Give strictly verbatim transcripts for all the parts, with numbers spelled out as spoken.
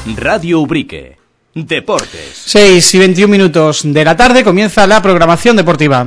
Radio Ubrique. Deportes. seis y veintiún minutos de la tarde comienza la programación deportiva.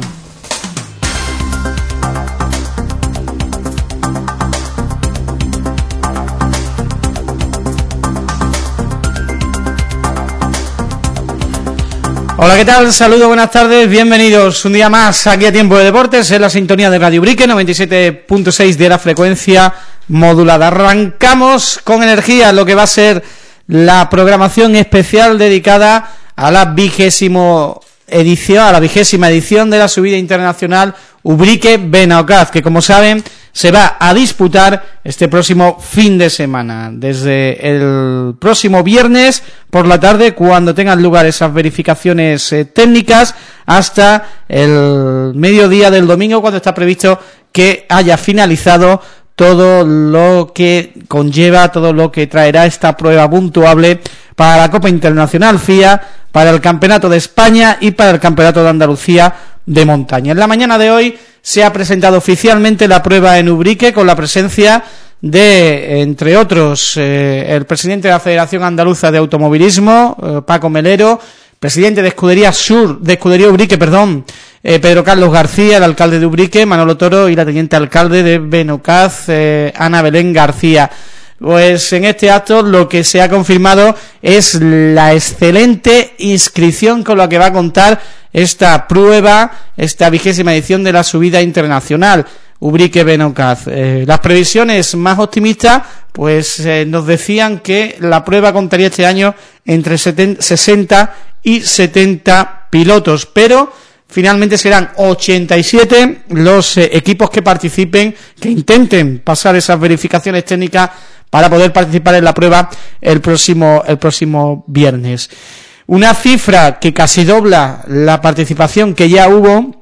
Hola, ¿qué tal? Saludos, buenas tardes, bienvenidos un día más aquí a Tiempo de Deportes en la sintonía de Radio Ubrique, noventa y siete punto seis de la frecuencia modulada. Arrancamos con energía lo que va a ser la programación especial dedicada a la vigésimo edición, a la vigésima edición de la subida internacional Ubrique Benaocaz, que como saben se va a disputar este próximo fin de semana, desde el próximo viernes por la tarde, cuando tengan lugar esas verificaciones eh, técnicas, hasta el mediodía del domingo, cuando está previsto que haya finalizado todo lo que conlleva, todo lo que traerá esta prueba puntuable para la Copa Internacional F I A, para el Campeonato de España y para el Campeonato de Andalucía de montaña. En la mañana de hoy se ha presentado oficialmente la prueba en Ubrique, con la presencia de, entre otros, eh, el presidente de la Federación Andaluza de Automovilismo, eh, Paco Melero, presidente de Escudería Sur, de Escudería Ubrique, perdón, eh, Pedro Carlos García, el alcalde de Ubrique, Manolo Toro, y la teniente alcalde de Benaocaz, eh, Ana Belén García. Pues en este acto lo que se ha confirmado es la excelente inscripción con la que va a contar esta prueba, esta vigésima edición de la subida internacional Ubrique Benaocaz. Eh, las previsiones más optimistas pues eh, nos decían que la prueba contaría este año entre sesenta y setenta pilotos, pero finalmente serán ochenta y siete los eh, equipos que participen, que intenten pasar esas verificaciones técnicas para poder participar en la prueba el próximo el próximo viernes. Una cifra que casi dobla la participación que ya hubo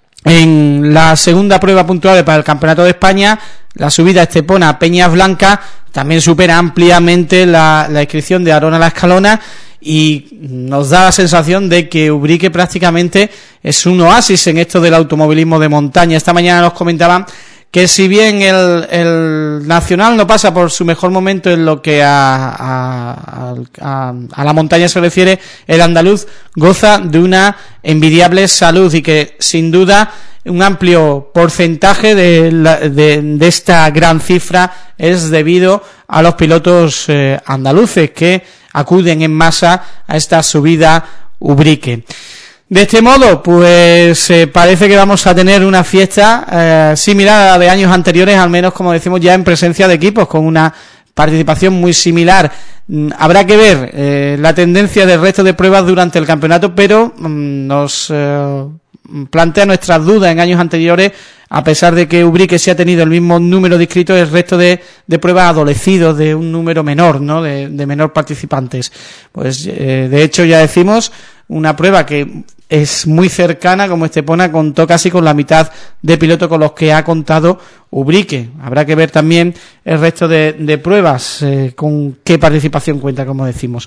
en la segunda prueba puntual para el Campeonato de España, la subida Estepona Peñas Blancas. También supera ampliamente la, la inscripción de Arona La Escalona, y nos da la sensación de que Ubrique prácticamente es un oasis en esto del automovilismo de montaña. Esta mañana nos comentaban que si bien el, el Nacional no pasa por su mejor momento en lo que a, a, a, a la montaña se refiere, el andaluz goza de una envidiable salud, y que sin duda un amplio porcentaje de, la, de, de esta gran cifra es debido a los pilotos eh, andaluces que acuden en masa a esta subida Ubrique. De este modo, pues eh, parece que vamos a tener una fiesta eh, similar a la de años anteriores, al menos, como decimos, ya en presencia de equipos, con una participación muy similar. Mm, habrá que ver eh, la tendencia del resto de pruebas durante el campeonato, pero mm, nos eh, plantea nuestras dudas en años anteriores, a pesar de que Ubrique sí ha tenido el mismo número de inscritos, el resto de, de pruebas adolecidos de un número menor, ¿no?, de, de menor participantes. Pues eh, de hecho ya decimos, una prueba que es muy cercana, como Estepona, contó casi con la mitad de pilotos con los que ha contado Ubrique. Habrá que ver también el resto de, de pruebas, eh, con qué participación cuenta, como decimos.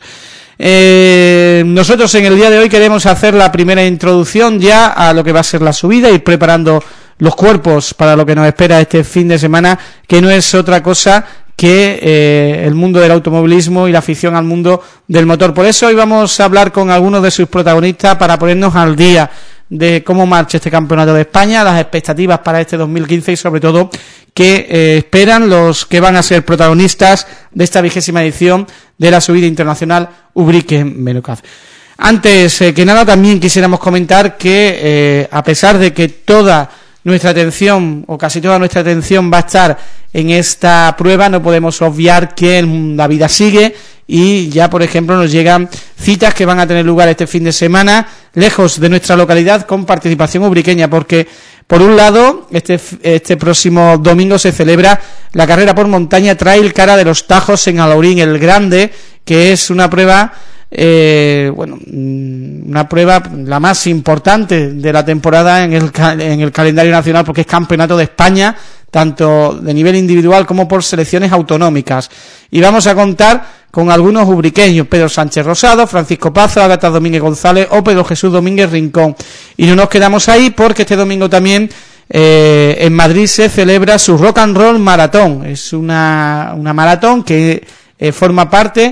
Eh, nosotros en el día de hoy queremos hacer la primera introducción ya a lo que va a ser la subida, ir preparando los cuerpos para lo que nos espera este fin de semana, que no es otra cosa que eh, el mundo del automovilismo y la afición al mundo del motor. Por eso hoy vamos a hablar con algunos de sus protagonistas para ponernos al día de cómo marcha este Campeonato de España, las expectativas para este dos mil quince y sobre todo qué eh, esperan los que van a ser protagonistas de esta vigésima edición de la subida internacional Ubrique Benaocaz. Antes eh, que nada, también quisiéramos comentar que eh, a pesar de que toda nuestra atención, o casi toda nuestra atención, va a estar en esta prueba, no podemos obviar que la vida sigue, y ya, por ejemplo, nos llegan citas que van a tener lugar este fin de semana lejos de nuestra localidad, con participación ubriqueña, porque por un lado este este próximo domingo se celebra la carrera por montaña Trail Cara de los Tajos en Alaurín el Grande, que es una prueba Eh, bueno, una prueba la más importante de la temporada en el, en el calendario nacional, porque es campeonato de España, tanto de nivel individual como por selecciones autonómicas. Y vamos a contar con algunos ubriqueños: Pedro Sánchez Rosado, Francisco Pazo, Ágata Domínguez González o Pedro Jesús Domínguez Rincón. Y no nos quedamos ahí, porque este domingo también eh, en Madrid se celebra su Rock and Roll Maratón. Es una, una maratón que eh, forma parte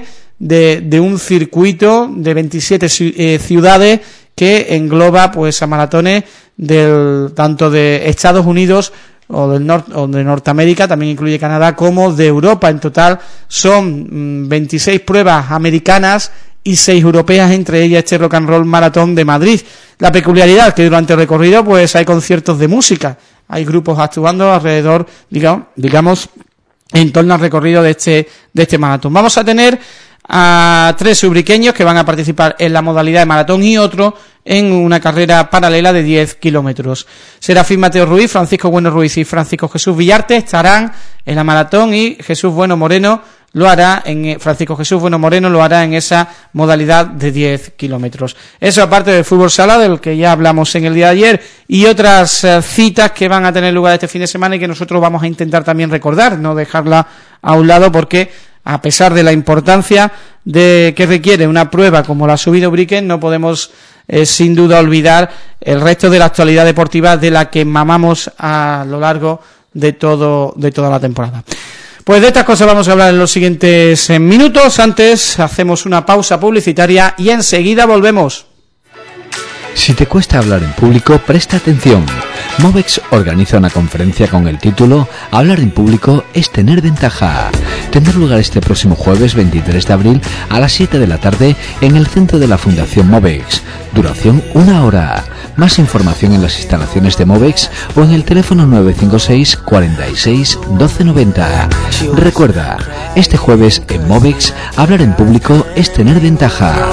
de, de un circuito de veintisiete eh, ciudades que engloba pues a maratones del tanto de Estados Unidos o del norte o de Norteamérica, también incluye Canadá, como de Europa. En total son mmm, veintiséis pruebas americanas y seis europeas, entre ellas este Rock and Roll Maratón de Madrid. La peculiaridad es que durante el recorrido pues hay conciertos de música, hay grupos actuando alrededor, digamos, digamos en torno al recorrido de este de este maratón. Vamos a tener a tres ubriqueños que van a participar en la modalidad de maratón y otro en una carrera paralela de diez kilómetros. Serafín Mateo Ruiz, Francisco Bueno Ruiz y Francisco Jesús Villarte estarán en la maratón y Jesús Bueno Moreno lo hará en Francisco Jesús Bueno Moreno lo hará en esa modalidad de diez kilómetros. Eso aparte del fútbol sala, del que ya hablamos en el día de ayer, y otras uh, citas que van a tener lugar este fin de semana y que nosotros vamos a intentar también recordar, no dejarla a un lado, porque a pesar de la importancia de que requiere una prueba como la subida Ubrique, no podemos eh, sin duda olvidar el resto de la actualidad deportiva de la que mamamos a lo largo de todo de toda la temporada. Pues de estas cosas vamos a hablar en los siguientes minutos. Antes hacemos una pausa publicitaria y enseguida volvemos. Si te cuesta hablar en público, presta atención. Movex organiza una conferencia con el título Hablar en público es tener ventaja. Tendrá lugar este próximo jueves veintitrés de abril a las siete de la tarde en el centro de la Fundación Movex. Duración una hora. Más información en las instalaciones de Movex o en el teléfono nueve cinco seis, cuarenta y seis, doce noventa. Recuerda, este jueves en Movex, hablar en público es tener ventaja.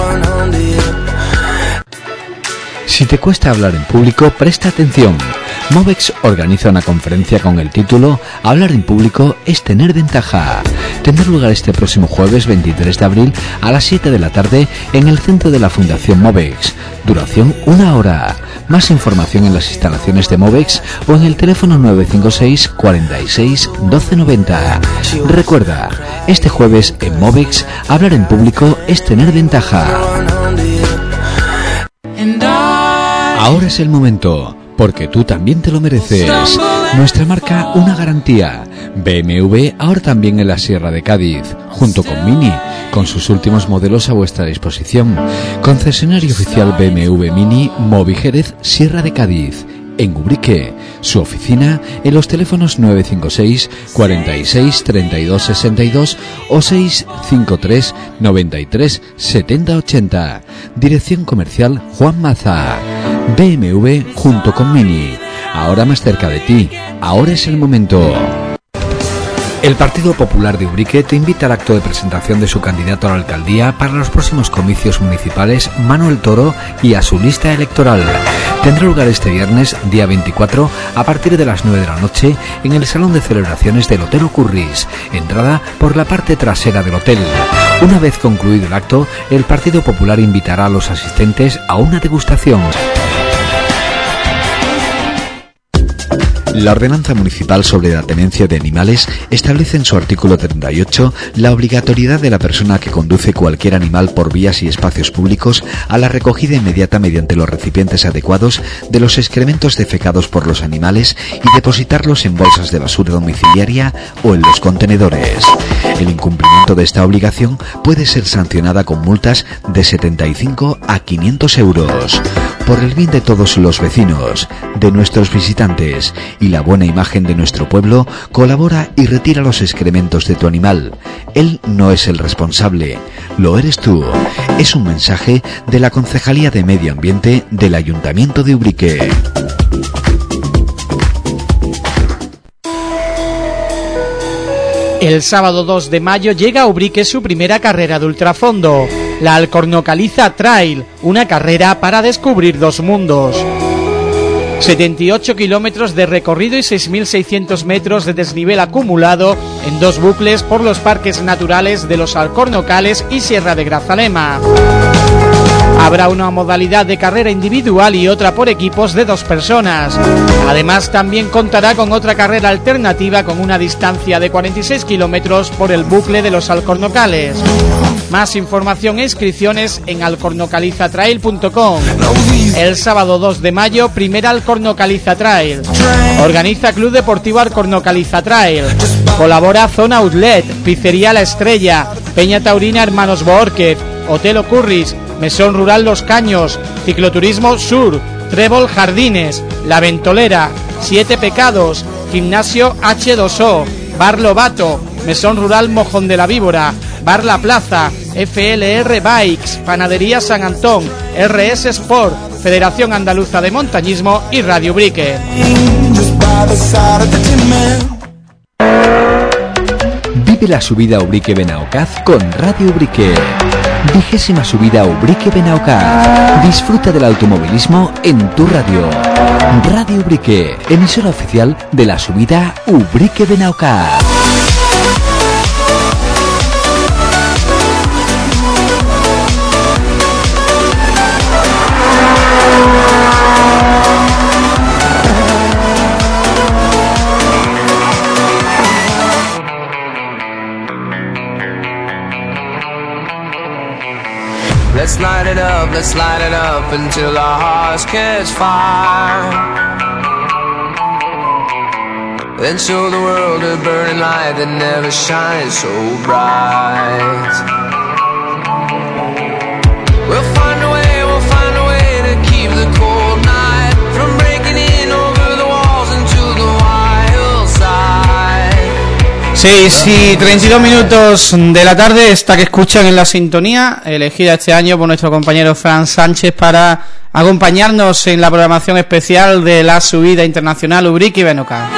Si te cuesta hablar en público, presta atención. Movex organiza una conferencia con el título Hablar en público es tener ventaja. Tendrá lugar este próximo jueves veintitrés de abril a las siete de la tarde en el centro de la Fundación Movex. Duración una hora. Más información en las instalaciones de Movex o en el teléfono nueve cinco seis, cuarenta y seis, doce noventa. Recuerda, este jueves en Movex, hablar en público es tener ventaja. Ahora es el momento, porque tú también te lo mereces. Nuestra marca, una garantía. B M W ahora también en la Sierra de Cádiz, junto con Mini, con sus últimos modelos a vuestra disposición. Concesionario oficial B M W Mini, Movi Jerez, Sierra de Cádiz. En Ubrique, su oficina en los teléfonos nueve cinco seis, cuarenta y seis, treinta y dos sesenta y dos o seis cinco tres, noventa y tres, setenta ochenta. Dirección comercial Juan Maza. B M W junto con Mini. Ahora más cerca de ti. Ahora es el momento. El Partido Popular de Ubrique te invita al acto de presentación de su candidato a la alcaldía para los próximos comicios municipales, Manuel Toro, y a su lista electoral. Tendrá lugar este viernes, día veinticuatro, a partir de las nueve de la noche, en el Salón de Celebraciones del Hotel Ocurris, entrada por la parte trasera del hotel. Una vez concluido el acto, el Partido Popular invitará a los asistentes a una degustación. La Ordenanza Municipal sobre la Tenencia de Animales establece en su artículo treinta y ocho la obligatoriedad de la persona que conduce cualquier animal por vías y espacios públicos a la recogida inmediata mediante los recipientes adecuados de los excrementos defecados por los animales y depositarlos en bolsas de basura domiciliaria o en los contenedores. El incumplimiento de esta obligación puede ser sancionada con multas de setenta y cinco a quinientos euros. Por el bien de todos los vecinos, de nuestros visitantes y la buena imagen de nuestro pueblo, colabora y retira los excrementos de tu animal. Él no es el responsable, lo eres tú. Es un mensaje de la Concejalía de Medio Ambiente del Ayuntamiento de Ubrique. El sábado dos de mayo llega a Ubrique su primera carrera de ultrafondo, la Alcornocaliza Trail, una carrera para descubrir dos mundos. setenta y ocho kilómetros de recorrido y seis mil seiscientos metros de desnivel acumulado en dos bucles por los parques naturales de los Alcornocales y Sierra de Grazalema. Habrá una modalidad de carrera individual y otra por equipos de dos personas. Además, también contará con otra carrera alternativa con una distancia de cuarenta y seis kilómetros por el bucle de los Alcornocales. Más información e inscripciones en alcornocaliza trail punto com. El sábado dos de mayo, primera Alcornocaliza Trail. Organiza Club Deportivo Alcornocaliza Trail. Colabora Zona Outlet, Pizzería La Estrella, Peña Taurina Hermanos Borquez, Hotel Ocurris, Mesón Rural Los Caños, Cicloturismo Sur, Trébol Jardines, La Ventolera, Siete Pecados, Gimnasio hache dos o, Bar Lobato, Mesón Rural Mojón de la Víbora, Bar La Plaza, F L R Bikes, Panadería San Antón, R S Sport, Federación Andaluza de Montañismo y Radio Ubrique. Vive la subida Ubrique Benaocaz con Radio Ubrique. Vigésima subida Ubrique Benaocaz. Disfruta del automovilismo en tu radio. Radio Ubrique, emisora oficial de la subida Ubrique Benaocaz. Let's light it up, let's light it up until our hearts catch fire. Then show the world a burning light that never shines so bright. We'll find a way, we'll find a way to keep the cold night from breaking in over the walls into the wild side. seis y treinta y dos minutos de la tarde, esta que escuchan en la sintonía, elegida este año por nuestro compañero Fran Sánchez para acompañarnos en la programación especial de la subida internacional Ubrique Benaocaz.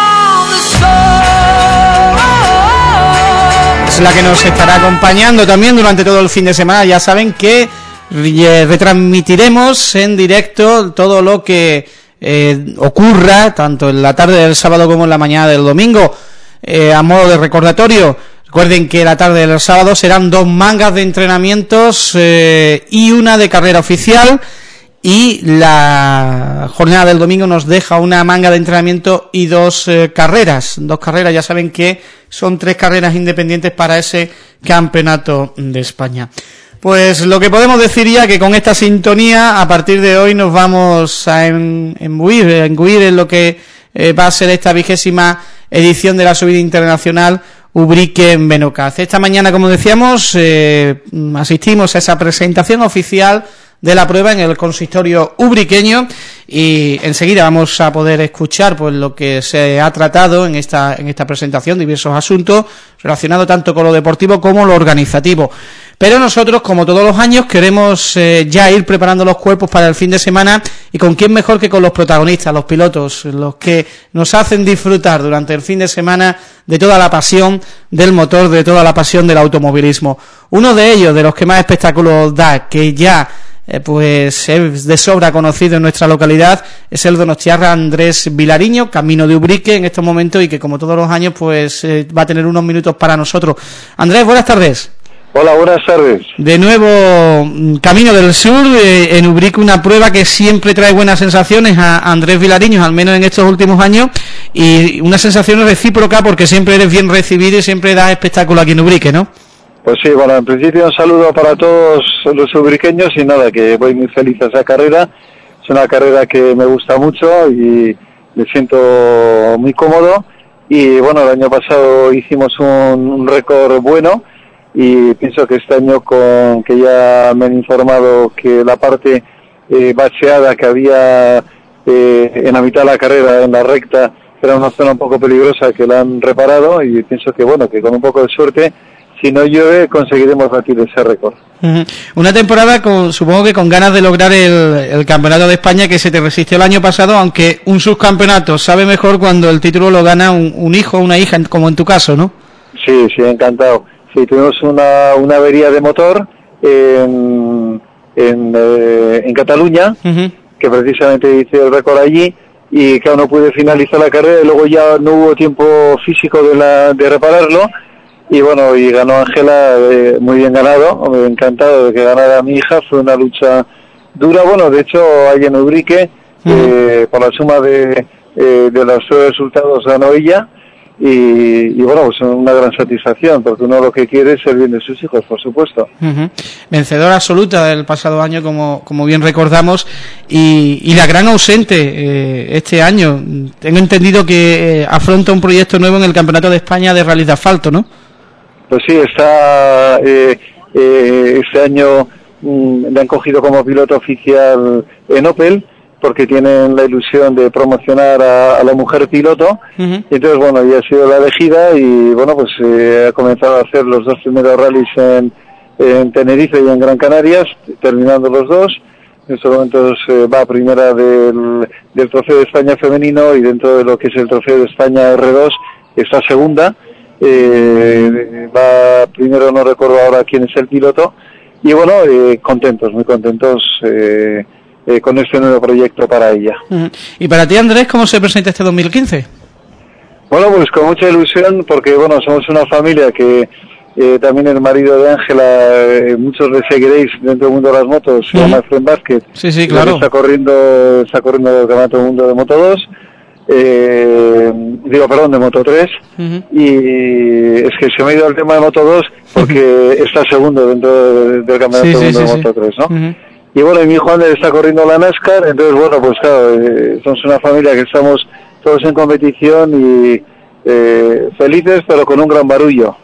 Es la que nos estará acompañando también durante todo el fin de semana. Ya saben que retransmitiremos en directo todo lo que eh, ocurra, tanto en la tarde del sábado como en la mañana del domingo. Eh, a modo de recordatorio, recuerden que la tarde del sábado serán dos mangas de entrenamientos eh, y una de carrera oficial, y la jornada del domingo nos deja una manga de entrenamiento y dos eh, carreras, dos carreras, ya saben que son tres carreras independientes para ese campeonato de España. Pues lo que podemos decir ya que con esta sintonía, a partir de hoy nos vamos a embuir, a embuir en lo que eh, va a ser esta vigésima edición de la subida internacional Ubrique Benaocaz. Esta mañana, como decíamos, eh, asistimos a esa presentación oficial de la prueba en el consistorio ubriqueño, y enseguida vamos a poder escuchar pues lo que se ha tratado en esta en esta presentación, diversos asuntos relacionados tanto con lo deportivo como lo organizativo. Pero nosotros, como todos los años, queremos eh, ya ir preparando los cuerpos para el fin de semana, y con quién mejor que con los protagonistas, los pilotos, los que nos hacen disfrutar durante el fin de semana de toda la pasión del motor, de toda la pasión del automovilismo. Uno de ellos, de los que más espectáculos da, que ya eh, pues es de sobra conocido en nuestra localidad, es el donostiarra Andrés Vilariño, camino de Ubrique en estos momentos, y que como todos los años pues eh, va a tener unos minutos para nosotros. Andrés, buenas tardes. Hola, buenas tardes. De nuevo, Camino del Sur, eh, en Ubrique, una prueba que siempre trae buenas sensaciones a Andrés Vilariño, al menos en estos últimos años, y una sensación recíproca porque siempre eres bien recibido y siempre das espectáculo aquí en Ubrique, ¿no? Pues sí, bueno, en principio un saludo para todos los ubriqueños, y nada, que voy muy feliz a esa carrera. Es una carrera que me gusta mucho y me siento muy cómodo, y bueno, el año pasado hicimos un, un récord bueno, y pienso que este año, con que ya me han informado que la parte eh, bacheada que había eh, en la mitad de la carrera, en la recta, era una zona un poco peligrosa, que la han reparado, y pienso que bueno, que con un poco de suerte, si no llueve, conseguiremos batir ese récord. Uh-huh. Una temporada con, supongo que con ganas de lograr el, el campeonato de España, que se te resistió el año pasado, aunque un subcampeonato sabe mejor cuando el título lo gana un, un hijo o una hija, como en tu caso, ¿no? Sí, sí, encantado. Sí, tuvimos una, una avería de motor en, en, eh, en Cataluña, uh-huh. que precisamente hice el récord allí, y claro, no pude finalizar la carrera, y luego ya no hubo tiempo físico de, la, de repararlo, y bueno, y ganó Ángela, eh, muy bien ganado, me encantado de que ganara mi hija, fue una lucha dura, bueno, de hecho, ahí en Ubrique, uh-huh. eh, por la suma de, eh, de los resultados ganó ella. Y, y bueno, pues una gran satisfacción, porque uno lo que quiere es el bien de sus hijos, por supuesto. Uh-huh. Vencedora absoluta del pasado año, como, como bien recordamos, y, y la gran ausente eh, este año. Tengo entendido que eh, afronta un proyecto nuevo en el Campeonato de España de Rally de Asfalto, ¿no? pues sí, está eh, eh, este año mm, le han cogido como piloto oficial en Opel, porque tienen la ilusión de promocionar a, a la mujer piloto. Uh-huh. Y entonces, bueno, ya ha sido la elegida y, bueno, pues eh, ha comenzado a hacer los dos primeros rallies en, en Tenerife y en Gran Canarias, terminando los dos. En estos momentos eh, va a primera del, del Trofeo de España femenino, y dentro de lo que es el Trofeo de España erre dos está segunda. Eh, va primero, no recuerdo ahora quién es el piloto. Y bueno, eh, contentos, muy contentos eh, eh, con este nuevo proyecto para ella. Uh-huh. Y para ti, Andrés, ¿cómo se presenta este dos mil quince? Bueno, pues con mucha ilusión, porque bueno, somos una familia que eh, también el marido de Ángela, eh, muchos le seguiréis dentro del mundo de las motos, se uh-huh. llama Efren Vázquez. Sí, sí, claro. Está corriendo, está corriendo el campeonato del mundo de Moto dos, eh, digo, perdón, de Moto tres, uh-huh. y es que se me ha ido el tema de Moto dos porque uh-huh. está segundo dentro de, del campeonato sí, del mundo sí, de sí, Moto tres, ¿no? Uh-huh. Y bueno, y mi hijo Ander está corriendo la NASCAR, entonces bueno, pues claro, eh, somos una familia que estamos todos en competición y eh, felices, pero con un gran barullo.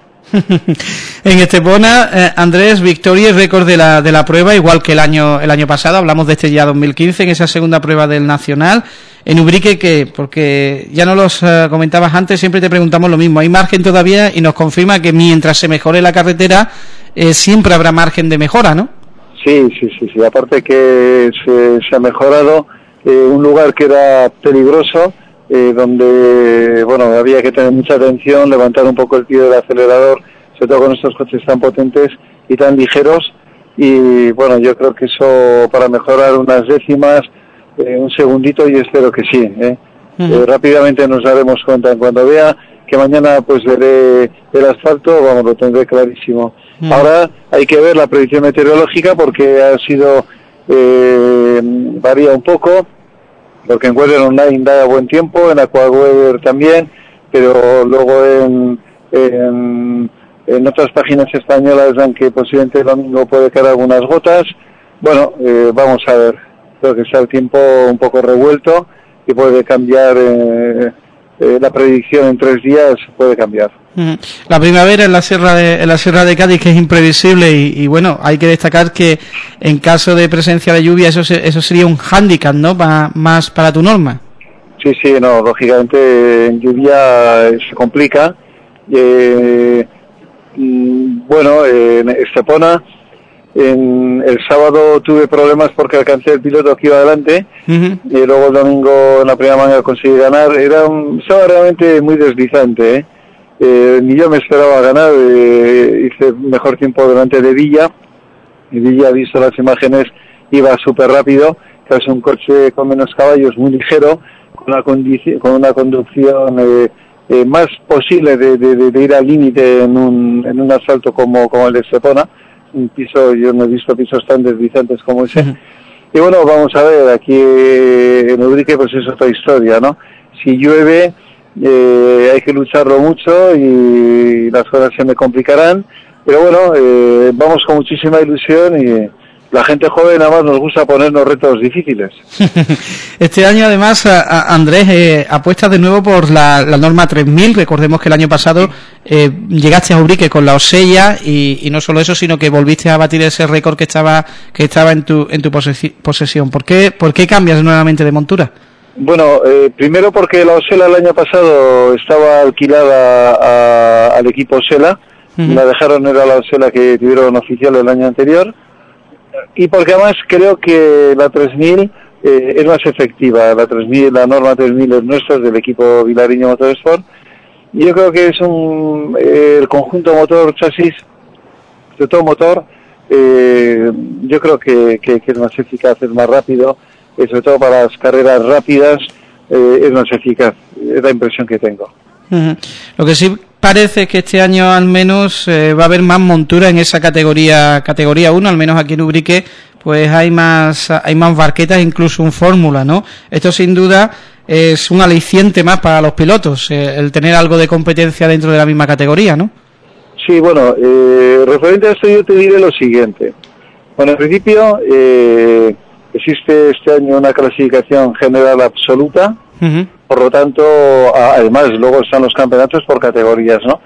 En Estepona, eh, Andrés, victoria y récord de la de la prueba, igual que el año el año pasado. Hablamos de este ya dos mil quince, en esa segunda prueba del Nacional. En Ubrique, que porque ya no los uh, comentabas antes, siempre te preguntamos lo mismo. Hay margen todavía, y nos confirma que mientras se mejore la carretera, eh, siempre habrá margen de mejora, ¿no? Sí, sí, sí, sí. Aparte que se, se ha mejorado eh, un lugar que era peligroso, eh, donde, bueno, había que tener mucha atención, levantar un poco el pie del acelerador, sobre todo con estos coches tan potentes y tan ligeros. Y bueno, yo creo que eso, para mejorar unas décimas, eh, un segundito, y espero que sí, ¿eh? Uh-huh. Eh, rápidamente nos daremos cuenta. En cuanto vea que mañana pues veré el asfalto, vamos, lo tendré clarísimo. Uh-huh. Ahora hay que ver la predicción meteorológica, porque ha sido, eh, varía un poco, porque en Weather Online da buen tiempo, en AquaWeather también, pero luego en, en, en otras páginas españolas dan que posiblemente el domingo puede caer algunas gotas. Bueno, eh, vamos a ver, creo que está el tiempo un poco revuelto y puede cambiar, eh, eh, la predicción en tres días puede cambiar. La primavera en la sierra de en la sierra de Cádiz, que es imprevisible, y, y bueno, hay que destacar que en caso de presencia de lluvia eso se, eso sería un hándicap, ¿no? Pa, más para tu norma. Sí, sí, no, lógicamente en lluvia se complica. Eh, bueno, en Estepona, en el sábado tuve problemas porque alcancé el piloto que iba adelante, uh-huh. y luego el domingo en la primera manga conseguí ganar. Era un sábado realmente muy deslizante, ¿eh? Eh, ni yo me esperaba ganar, eh, hice mejor tiempo delante de Villa, y Villa, visto las imágenes, iba súper rápido, que es un coche con menos caballos, muy ligero, con una, condici- con una conducción eh, eh, más posible de, de, de ir al límite en un, en un asalto como, como el de Estepona, un piso, yo no he visto pisos tan deslizantes como ese. Uh-huh. Y bueno, vamos a ver, aquí en Ubrique pues es otra historia, ¿no? Si llueve, Eh, hay que lucharlo mucho y las cosas se me complicarán, pero bueno, eh, vamos con muchísima ilusión, y la gente joven además nos gusta ponernos retos difíciles. Este año además, a, a Andrés, eh, apuestas de nuevo por la, la norma tres mil. Recordemos que el año pasado eh, llegaste a Ubrique con la Osella, y, y no solo eso, sino que volviste a batir ese récord que estaba que estaba en tu en tu posesi- posesión. ¿Por qué, ¿Por qué cambias nuevamente de montura? Bueno, eh, primero porque la Osella el año pasado estaba alquilada a, al equipo Osella, uh-huh. la dejaron, era la Osella que tuvieron oficial el año anterior, y porque además creo que la tres mil eh, es más efectiva. La tres mil, la norma tres mil es nuestra, es del equipo Vilariño Motorsport, y yo creo que es un eh, el conjunto motor chasis, sobre todo motor, eh, yo creo que, que, que es más eficaz, es más rápido, y sobre todo para las carreras rápidas eh, es más eficaz, es la impresión que tengo. Uh-huh. Lo que sí parece es que este año al menos eh, va a haber más montura en esa categoría categoría uno, al menos aquí en Ubrique, pues hay más hay más barquetas, incluso un Fórmula, ¿no? Esto sin duda es un aliciente más para los pilotos, eh, el tener algo de competencia dentro de la misma categoría, ¿no? Sí, bueno, eh, referente a esto yo te diré lo siguiente. Bueno, en principio eh, existe este año una clasificación general absoluta, uh-huh. por lo tanto, además luego están los campeonatos por categorías, ¿no?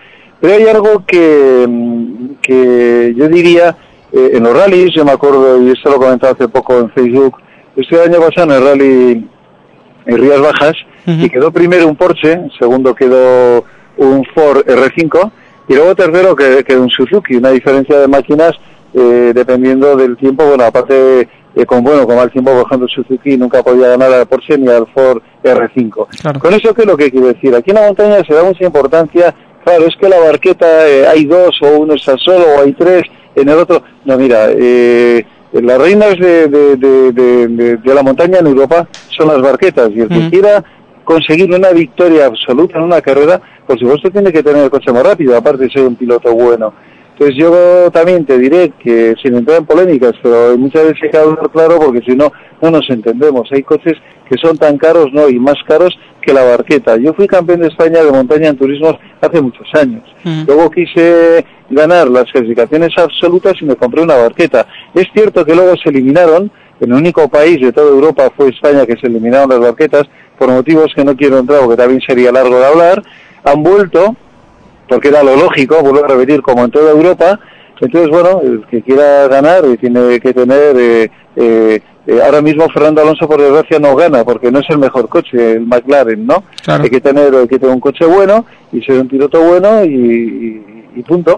Pero hay algo que, que yo diría, eh, en los rallies, yo me acuerdo, y esto lo he comentado hace poco en Facebook, estuve el año pasado en el rally en Rías Bajas, uh-huh. y quedó primero un Porsche, segundo quedó un Ford R cinco, y luego tercero quedó un Suzuki, una diferencia de máquinas eh, dependiendo del tiempo, bueno, aparte eh, con bueno, con mal tiempo, por ejemplo, Suzuki nunca podía ganar al Porsche ni al Ford R cinco. Claro. Con eso, ¿qué es lo que quiero decir? Aquí en la montaña se da mucha importancia. Claro, es que la barqueta eh, hay dos, o uno está solo, o hay tres, en el otro... No, mira, eh, las reinas de, de, de, de, de, de la montaña en Europa son las barquetas, y el que mm. quiera conseguir una victoria absoluta en una carrera, por supuesto tiene que tener el coche más rápido, aparte de ser un piloto bueno. Entonces yo también te diré que, sin entrar en polémicas, pero muchas veces hay que hablar claro, porque si no, no nos entendemos. Hay coches que son tan caros, no, y más caros que la barqueta. Yo fui campeón de España de montaña en turismos hace muchos años. Uh-huh. Luego quise ganar las clasificaciones absolutas y me compré una barqueta. Es cierto que luego se eliminaron, el único país de toda Europa fue España que se eliminaron las barquetas, por motivos que no quiero entrar porque también sería largo de hablar. Han vuelto, porque era lo lógico, vuelvo a repetir, como en toda Europa. Entonces, bueno, el que quiera ganar eh, tiene que tener... Eh, eh, eh, ahora mismo Fernando Alonso, por desgracia, no gana, porque no es el mejor coche, el McLaren, ¿no? Claro. Hay que tener hay que tener un coche bueno, y ser un piloto bueno, y, y, y punto.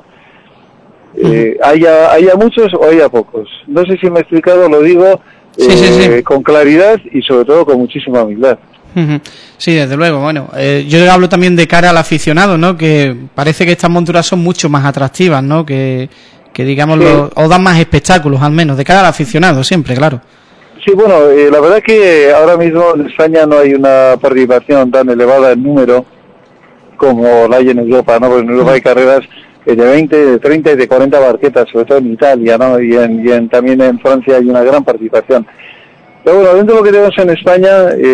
Eh, uh-huh. haya, haya muchos o haya pocos. No sé si me he explicado, lo digo eh, sí, sí, sí. con claridad y sobre todo con muchísima humildad. Sí, desde luego. Bueno, eh, yo hablo también de cara al aficionado, ¿no? Que parece que estas monturas son mucho más atractivas, ¿no? Que, que digamos, sí. lo, o dan más espectáculos, al menos, de cara al aficionado, siempre, claro. Sí, bueno, eh, la verdad que ahora mismo en España no hay una participación tan elevada en número como la hay en Europa, ¿no? Porque en Europa hay carreras de veinte, de treinta y de cuarenta barquetas, sobre todo en Italia, ¿no? Y, en, y en, también en Francia hay una gran participación. Pero bueno, dentro de lo que tenemos en España,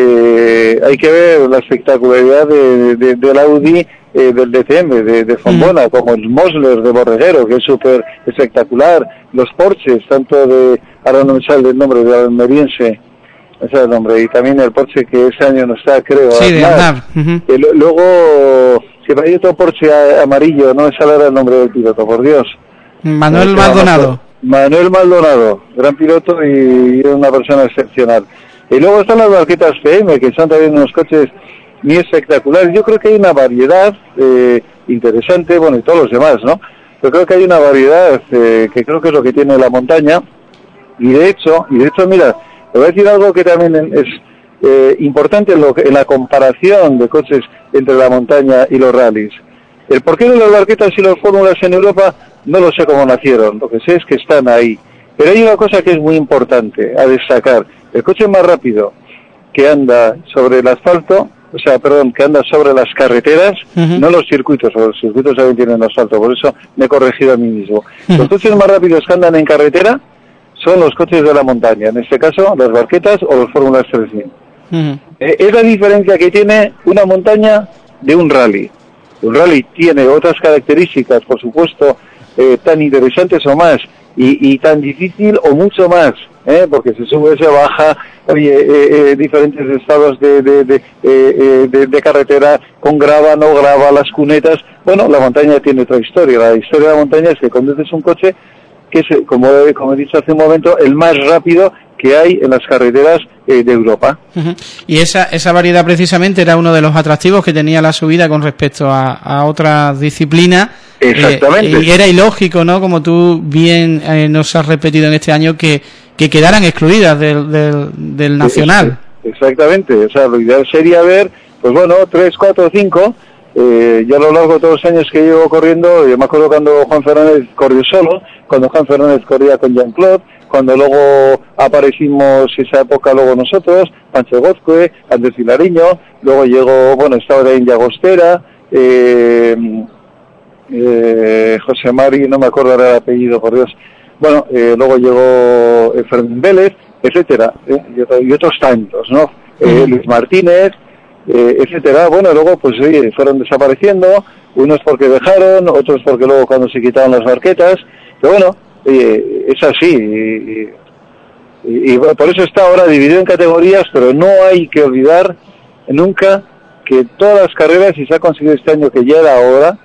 eh, hay que ver la espectacularidad de, de, del Audi, eh, del D T M, de, de Fontbona, mm. como el Mosler de Borreguero, que es súper espectacular, los Porsches, tanto de, ahora no me sale el nombre, de Almeriense, ese es el nombre, y también el Porsche que ese año no está, creo. Sí, de Aznar. Uh-huh. eh, luego, si hay otro Porsche amarillo, no me sale ahora el nombre del piloto, por Dios. Manuel Maldonado. Manuel Maldonado, gran piloto y una persona excepcional. Y luego están las barquetas P M, que son también unos coches muy espectaculares. Yo creo que hay una variedad eh, interesante, bueno, y todos los demás, ¿no? Yo creo que hay una variedad eh, que creo que es lo que tiene la montaña. Y de hecho, y de hecho, mira, te voy a decir algo que también es eh, importante en, lo que, en la comparación de coches entre la montaña y los rallies. El porqué de las barquetas y las fórmulas en Europa no lo sé cómo nacieron, lo que sé es que están ahí. Pero hay una cosa que es muy importante a destacar. El coche más rápido que anda sobre el asfalto, o sea, perdón, que anda sobre las carreteras, uh-huh. no los circuitos, los circuitos también tienen asfalto, por eso me he corregido a mí mismo. Uh-huh. Los coches más rápidos que andan en carretera son los coches de la montaña, en este caso las barquetas o los Fórmulas tres mil. Uh-huh. Eh, es la diferencia que tiene una montaña de un rally. Un rally tiene otras características, por supuesto, eh, tan interesantes o más, y, y tan difícil o mucho más, ¿eh? Porque se sube, se baja, oye, eh, eh, diferentes estados de, de, de, eh, de, de carretera, con grava, no grava, las cunetas. Bueno, la montaña tiene otra historia. La historia de la montaña es que conduces un coche que es, como, como he dicho hace un momento, el más rápido que hay en las carreteras eh, de Europa. Uh-huh. Y esa esa variedad precisamente era uno de los atractivos que tenía la subida con respecto a, a otras disciplinas. Exactamente. Eh, y era ilógico, ¿no? Como tú bien eh, nos has repetido en este año, que, que quedaran excluidas del, del, del nacional. Exactamente. O sea, lo ideal sería ver, pues bueno, tres, cuatro, cinco... Eh, ya a lo largo de todos los años que llevo corriendo, yo me acuerdo cuando Juan Fernández corrió solo, cuando Juan Fernández corría con Jean-Claude, cuando luego aparecimos esa época luego nosotros, Pancho Gozcue, Andrés Vilariño, luego llegó, bueno, estaba ahora en Llagostera, eh, eh, José Mari, no me acuerdo ahora el apellido, por Dios, bueno, eh, luego llegó eh, Fermín Vélez, etcétera, eh, y, y otros tantos, ¿no? Eh, Luis Martínez, Eh, etcétera. Bueno, luego pues oye, fueron desapareciendo, unos porque dejaron, otros porque luego cuando se quitaron las barquetas, pero bueno, eh, es así y, y, y por eso está ahora dividido en categorías, pero no hay que olvidar nunca que todas las carreras, y se ha conseguido este año que ya era hora,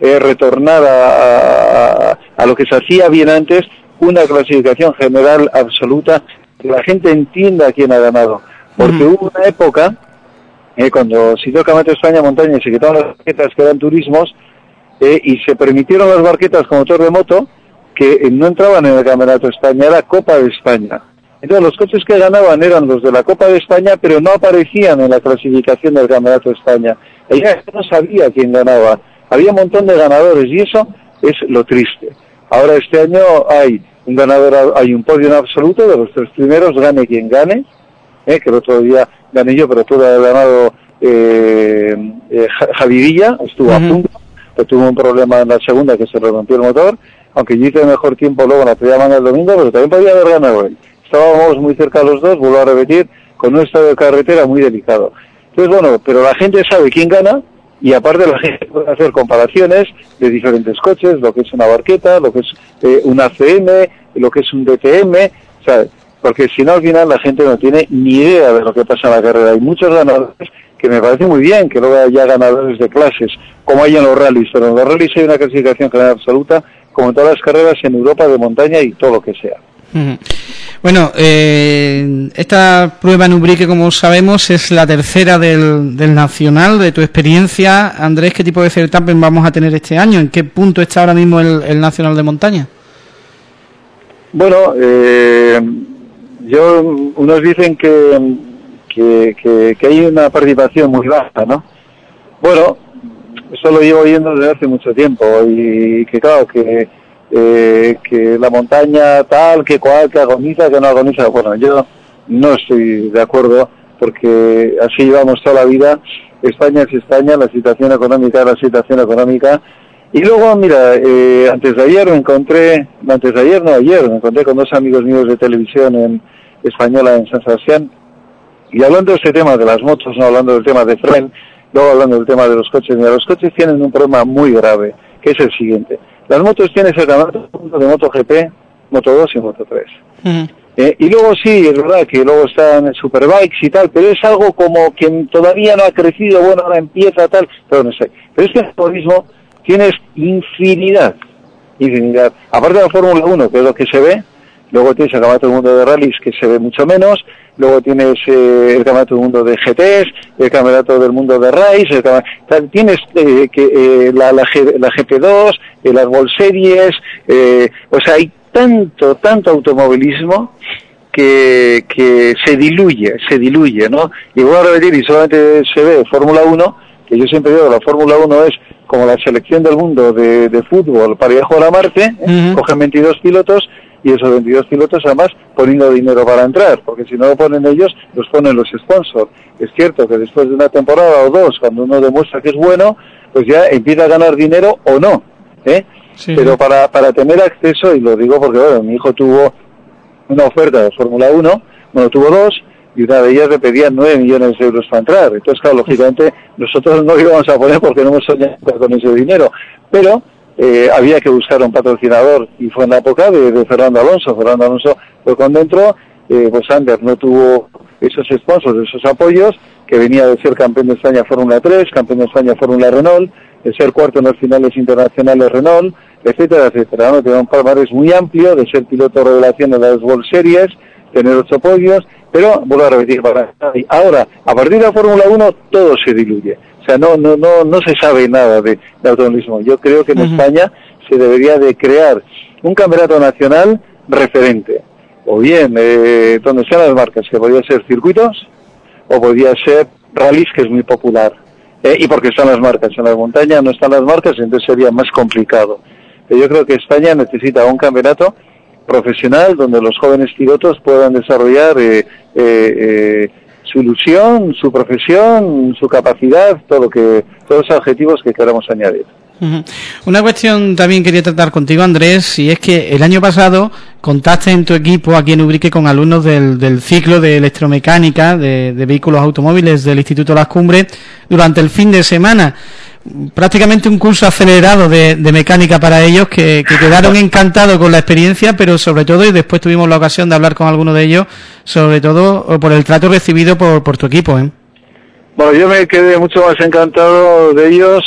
eh, retornar a, a, a lo que se hacía bien antes, una clasificación general absoluta, que la gente entienda quién ha ganado. Porque uh-huh. hubo una época, eh, cuando se hizo el Campeonato de España Montaña y se quitaron las barquetas que eran turismos, eh, y se permitieron las barquetas con motor de moto, que eh, no entraban en el Campeonato de España, era Copa de España. Entonces los coches que ganaban eran los de la Copa de España, pero no aparecían en la clasificación del Campeonato de España. Ella no sabía quién ganaba. Había un montón de ganadores y eso es lo triste. Ahora este año hay un ganador, hay un podio en absoluto de los tres primeros, gane quien gane, eh, que el otro día gané yo, pero todo ha ganado eh, eh, Javi Villa, estuvo uh-huh. a punto, pero tuvo un problema en la segunda que se le rompió el motor, aunque yo hice mejor tiempo luego en la primera manga del domingo, pero también podía haber ganado él. Estábamos muy cerca los dos, vuelvo a repetir, con un estado de carretera muy delicado. Entonces, bueno, pero la gente sabe quién gana, y aparte la gente puede hacer comparaciones de diferentes coches, lo que es una barqueta, lo que es eh, un A C M, lo que es un D T M, ¿sabes? Porque si no al final la gente no tiene ni idea de lo que pasa en la carrera. Hay muchos ganadores que me parece muy bien que luego haya ganadores de clases, como hay en los rallies, pero en los rallies hay una clasificación general absoluta, como en todas las carreras en Europa de montaña y todo lo que sea. Bueno, eh, esta prueba en Ubrique, como sabemos, es la tercera del, del Nacional. De tu experiencia, Andrés, ¿qué tipo de certamen vamos a tener este año? ¿En qué punto está ahora mismo el, el Nacional de Montaña? Bueno, eh, yo unos dicen que, que, que, que hay una participación muy baja, ¿no? Bueno, eso lo llevo oyendo desde hace mucho tiempo y que claro, que Eh, que la montaña tal, que cual, que agoniza, que no agoniza. Bueno, yo no estoy de acuerdo porque así llevamos toda la vida. España es España, la situación económica es la situación económica. Y luego, mira, eh, antes de ayer me encontré, antes de ayer, no ayer, me encontré con dos amigos míos de televisión en española en San Sebastián y hablando de este tema de las motos, no hablando del tema de Fren, luego hablando del tema de los coches. Mira, los coches tienen un problema muy grave, que es el siguiente. Las motos tienen el campeonato de MotoGP, Moto dos y Moto tres. Uh-huh. Eh, y luego sí, es verdad que luego están Superbikes y tal, pero es algo como que todavía no ha crecido, bueno, ahora empieza tal, pero no sé. Pero es que el turismo tienes infinidad, infinidad. Aparte de la Fórmula uno, que es lo que se ve, luego tienes el Campeonato del Mundo de Rallys, que se ve mucho menos, luego tienes eh, el Campeonato del Mundo de G Ts, el Campeonato del Mundo de Race, el campeonato, tienes eh, que eh, la, la, G, la G P dos, eh, las World Series, eh, o sea, hay tanto, tanto automovilismo que, que se diluye, se diluye, ¿no? Y voy a repetir, y solamente se ve Fórmula uno, que yo siempre digo, la Fórmula uno es como la selección del mundo de, de fútbol para ir a jugar a Marte, ¿eh? Uh-huh. Cogen veintidós pilotos, y esos veintidós pilotos además poniendo dinero para entrar, porque si no lo ponen ellos, los ponen los sponsors. Es cierto que después de una temporada o dos, cuando uno demuestra que es bueno, pues ya empieza a ganar dinero o no, ¿eh? Sí. Pero para, para tener acceso, y lo digo porque bueno, mi hijo tuvo una oferta de Fórmula uno, bueno, tuvo dos, y una de ellas le pedían nueve millones de euros para entrar. Entonces, claro, lógicamente, nosotros no lo íbamos a poner porque no hemos soñado con ese dinero, pero Eh, había que buscar un patrocinador y fue en la época de, de Fernando Alonso. Fernando Alonso fue con dentro, eh, pues Anders no tuvo esos sponsors, esos apoyos, que venía de ser campeón de España Fórmula tres, campeón de España Fórmula Renault, de ser cuarto en las finales internacionales Renault, etcétera, etcétera, ¿no? Tiene un palmarés muy amplio, de ser piloto revelación en las World Series, tener ocho podios, pero vuelvo a repetir, para ahora, a partir de la Fórmula uno, todo se diluye. O sea, no no no no se sabe nada de, de automovilismo. Yo creo que en uh-huh. España se debería de crear un campeonato nacional referente. O bien, eh, donde sean las marcas, que podría ser circuitos, o podría ser rallies, que es muy popular. Eh, y porque están las marcas. En la montaña no están las marcas, entonces sería más complicado. Pero yo creo que España necesita un campeonato profesional donde los jóvenes pilotos puedan desarrollar eh, eh, eh, su ilusión, su profesión, su capacidad, todo lo que, todos los objetivos que queramos añadir. Uh-huh. Una cuestión también quería tratar contigo, Andrés, y es que el año pasado contaste en tu equipo aquí en Ubrique con alumnos del, del ciclo de electromecánica de, de vehículos automóviles del Instituto Las Cumbres durante el fin de semana. Prácticamente un curso acelerado de, de mecánica para ellos que, que quedaron encantados con la experiencia, pero sobre todo, y después tuvimos la ocasión de hablar con algunos de ellos, sobre todo por el trato recibido por, por tu equipo, ¿eh? Bueno, yo me quedé mucho más encantado de ellos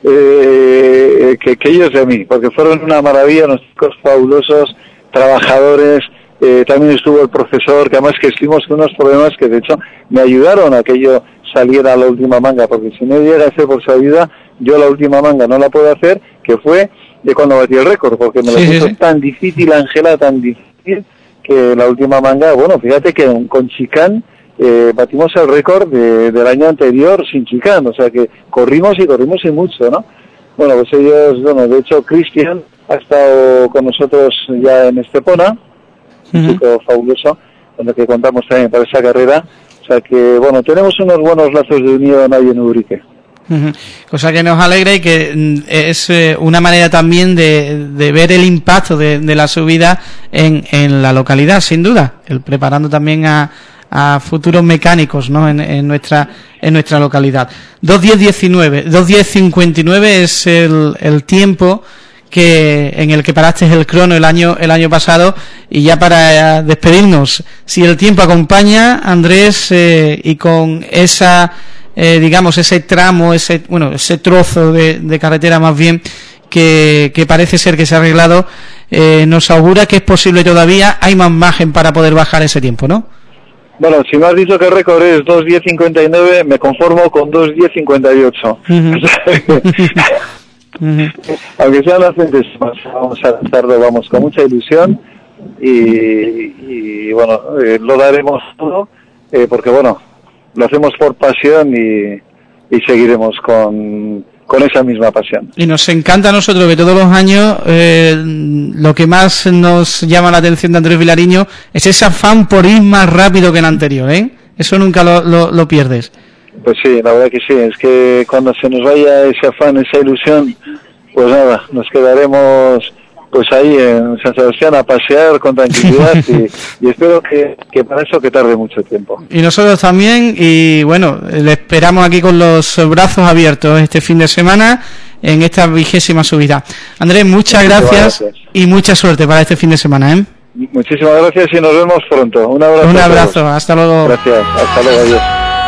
eh, que, que ellos de mí, porque fueron una maravilla, unos chicos fabulosos, trabajadores. Eh, también estuvo el profesor, que además que estuvimos con unos problemas que de hecho me ayudaron a que yo saliera a la última manga, porque si no llega a ser por su ayuda, yo la última manga no la puedo hacer, que fue de cuando batí el récord, porque me lo sí, puso sí, sí. tan difícil, Ángela, tan difícil, que la última manga, bueno, fíjate que con chicán eh, batimos el récord de, del año anterior sin chicán, o sea que corrimos y corrimos y mucho, ¿no? Bueno, pues ellos, bueno, de hecho Cristian ha estado con nosotros ya en Estepona, un Uh-huh. chico fabuloso, con el que contamos también para esa carrera. O sea que, bueno, tenemos unos buenos lazos de unión ahí en Ubrique. Uh-huh. Cosa que nos alegra y que mm, es eh, una manera también de, de ver el impacto de, de la subida en, en la localidad, sin duda, el preparando también a, a futuros mecánicos, ¿no? en, en nuestra en nuestra localidad. dos diez diecinueve, dos diez cincuenta y nueve es el, el tiempo que en el que paraste el crono el año el año pasado. Y ya para despedirnos, si el tiempo acompaña, Andrés, eh, y con esa eh, digamos ese tramo, ese bueno ese trozo de, de carretera más bien que, que parece ser que se ha arreglado, eh, nos augura que es posible todavía, hay más margen para poder bajar ese tiempo, ¿no? Bueno, si me has dicho que el récord es dos diez cincuenta y nueve, me conformo con dos diez cincuenta y ocho. Uh-huh. Uh-huh. Aunque sean las centésimas, vamos a lanzarlo, vamos, con mucha ilusión y, y bueno, eh, lo daremos todo, eh, porque bueno, lo hacemos por pasión y, y seguiremos con, con esa misma pasión. Y nos encanta a nosotros que todos los años eh, lo que más nos llama la atención de Andrés Vilariño es ese afán por ir más rápido que el anterior, ¿eh? Eso nunca lo, lo, lo pierdes. Pues sí, la verdad que sí, es que cuando se nos vaya ese afán, esa ilusión, pues nada, nos quedaremos pues ahí en San Sebastián a pasear con tranquilidad y, y espero que, que para eso que tarde mucho tiempo. Y nosotros también, y bueno, le esperamos aquí con los brazos abiertos este fin de semana en esta vigésima subida. Andrés, muchas gracias, gracias y mucha suerte para este fin de semana, ¿eh? Muchísimas gracias y nos vemos pronto. Un abrazo. Un abrazo, hasta luego. Gracias, hasta luego, adiós.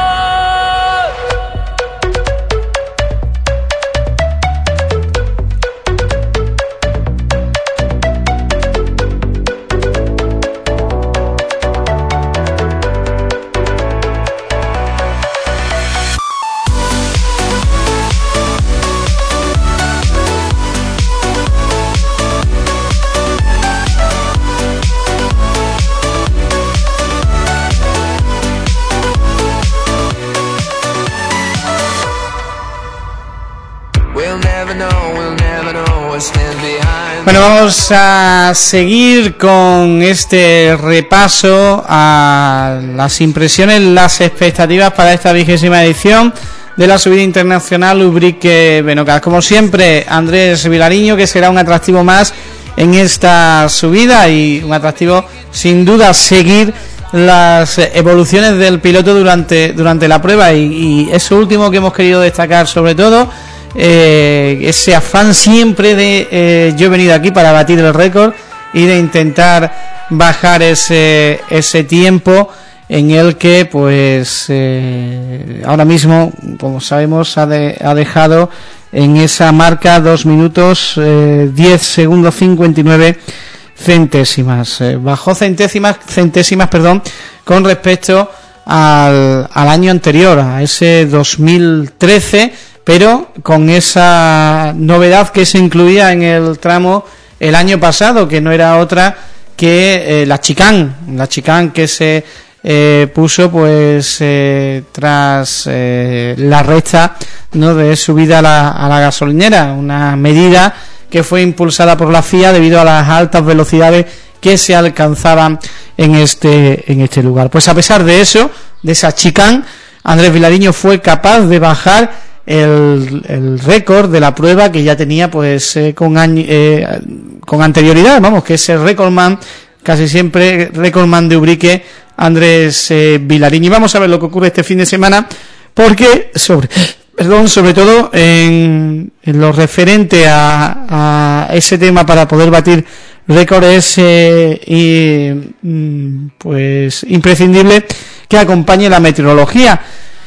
Bueno, vamos a seguir con este repaso a las impresiones, las expectativas para esta vigésima edición de la subida internacional Ubrique-Benocas. Como siempre, Andrés Vilariño, que será un atractivo más en esta subida y un atractivo sin duda seguir las evoluciones del piloto durante durante la prueba y, y eso último que hemos querido destacar sobre todo. Eh, ese afán siempre de eh, yo he venido aquí para batir el récord y de intentar bajar ese ese tiempo en el que pues eh, ahora mismo, como sabemos, ha, de, ha dejado en esa marca dos minutos eh, diez segundos cincuenta y nueve centésimas, eh, bajó centésimas centésimas perdón con respecto al, al año anterior, a ese dos mil trece, pero con esa novedad que se incluía en el tramo el año pasado, que no era otra que eh, la chicane, la chicane que se eh, puso pues eh, tras eh, la recta, ¿no?, de subida a la, a la gasolinera, una medida que fue impulsada por la F I A debido a las altas velocidades que se alcanzaban en este en este lugar. Pues a pesar de eso, de esa chicane, Andrés Vilariño fue capaz de bajar el, el récord de la prueba que ya tenía pues eh, con año, eh, con anterioridad, vamos, que es el recordman, casi siempre recordman de Ubrique, Andrés eh, Vilariño. Y vamos a ver lo que ocurre este fin de semana, porque sobre perdón sobre todo en, en lo referente a, a ese tema para poder batir récord es eh, y, pues imprescindible que acompañe la meteorología.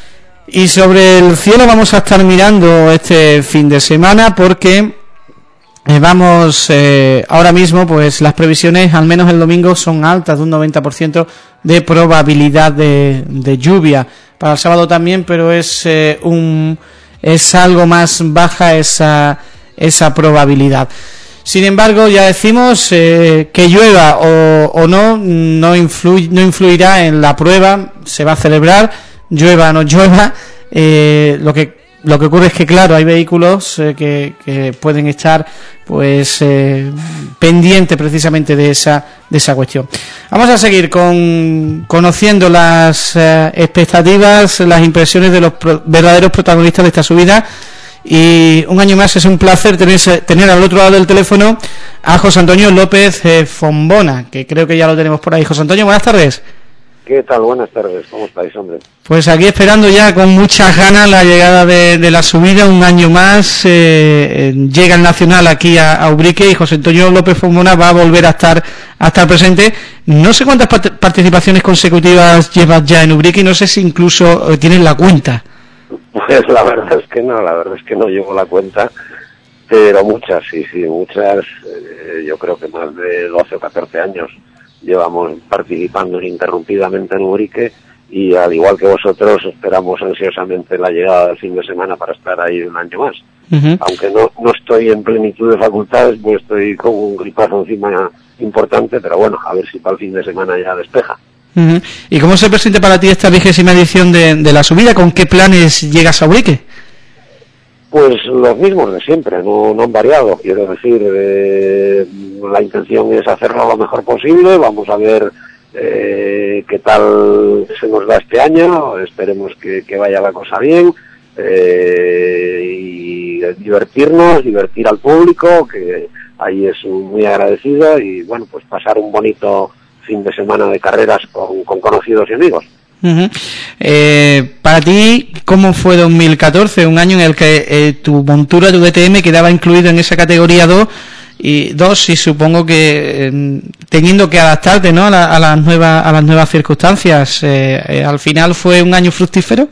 Y sobre el cielo vamos a estar mirando este fin de semana porque eh, vamos eh, ahora mismo, pues las previsiones, al menos el domingo, son altas, de un noventa por ciento de probabilidad de, de lluvia. Para el sábado también, pero es eh, un es algo más baja esa esa probabilidad. Sin embargo, ya decimos eh, que llueva o, o no, no, influye, no influirá en la prueba, se va a celebrar, llueva o no llueva. Eh, lo que lo que ocurre es que, claro, hay vehículos eh, que, que pueden estar pues eh, pendientes precisamente de esa de esa cuestión. Vamos a seguir con conociendo las eh, expectativas, las impresiones de los pro, verdaderos protagonistas de esta subida. Y un año más es un placer tener, tener al otro lado del teléfono a José Antonio López eh, Fombona, que creo que ya lo tenemos por ahí. José Antonio, buenas tardes. ¿Qué tal? Buenas tardes. ¿Cómo estáis, hombre? Pues aquí esperando ya con muchas ganas la llegada de, de la subida, un año más. Eh, eh, llega el Nacional aquí a, a Ubrique y José Antonio López Fombona va a volver a estar a estar presente. No sé cuántas part- participaciones consecutivas llevas ya en Ubrique y no sé si incluso eh, tienes la cuenta. Pues la verdad es que no, la verdad es que no llevo la cuenta, pero muchas, sí, sí, muchas, eh, yo creo que más de doce o catorce años llevamos participando ininterrumpidamente en Ubrique y al igual que vosotros esperamos ansiosamente la llegada del fin de semana para estar ahí un año más. Uh-huh. Aunque no, no estoy en plenitud de facultades, pues estoy con un gripazo encima importante, pero bueno, a ver si para el fin de semana ya despeja. Uh-huh. ¿Y cómo se presenta para ti esta vigésima edición de, de la subida? ¿Con qué planes llegas a Ubrique? Pues los mismos de siempre, no, no han variado. Quiero decir, eh, la intención es hacerlo lo mejor posible. Vamos a ver eh, qué tal se nos da este año. Esperemos que, que vaya la cosa bien eh, y divertirnos, divertir al público, que ahí es muy agradecido, y bueno, pues pasar un bonito fin de semana de carreras con, con conocidos y amigos. Uh-huh. Eh, para ti, ¿cómo fue dos mil catorce? Un año en el que eh, tu montura, tu D T M, quedaba incluido en esa categoría dos y dos, y supongo que eh, teniendo que adaptarte, ¿no?, a, la, a las nuevas a las nuevas circunstancias. Eh, eh, al final fue un año fructífero.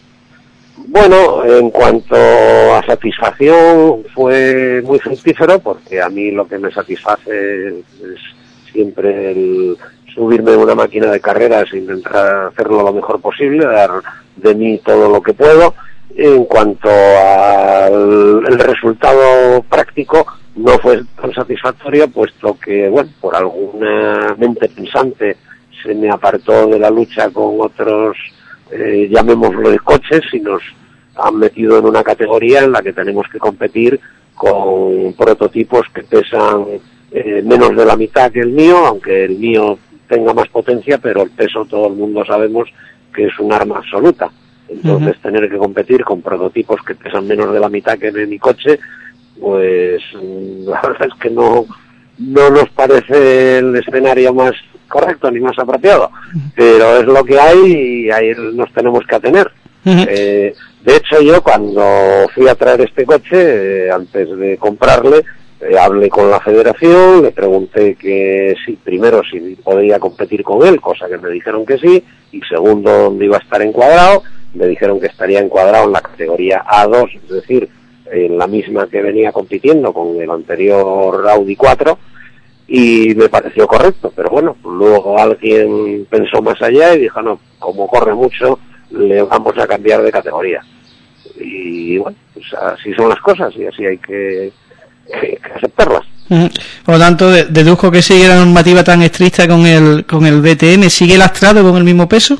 Bueno, en cuanto a satisfacción, fue muy fructífero, porque a mí lo que me satisface es siempre el subirme en una máquina de carreras e intentar hacerlo lo mejor posible, dar de mí todo lo que puedo. En cuanto al el resultado práctico, no fue tan satisfactorio, puesto que, bueno, por alguna mente pensante se me apartó de la lucha con otros, eh, llamémoslo de coches, y nos han metido en una categoría en la que tenemos que competir con prototipos que pesan Eh, menos de la mitad que el mío, aunque el mío tenga más potencia, pero el peso todo el mundo sabemos que es un arma absoluta. Entonces uh-huh. tener que competir con prototipos que pesan menos de la mitad que de mi coche, pues la verdad es que no, no nos parece el escenario más correcto ni más apropiado, pero es lo que hay y ahí nos tenemos que atener. Uh-huh. Eh, de hecho, yo cuando fui a traer este coche, eh, antes de comprarle, Eh, hablé con la federación, le pregunté que sí, primero si podía competir con él, cosa que me dijeron que sí, y segundo dónde iba a estar encuadrado. Me dijeron que estaría encuadrado en la categoría A dos, es decir, en la misma que venía compitiendo con el anterior Audi cuatro, y me pareció correcto, pero bueno, luego alguien pensó más allá y dijo, no, como corre mucho, le vamos a cambiar de categoría. Y bueno, pues así son las cosas y así hay que que aceptarlas. Uh-huh. Por lo tanto, de, dedujo que sigue la normativa tan estricta con el con el D T M. ¿Sigue lastrado con el mismo peso?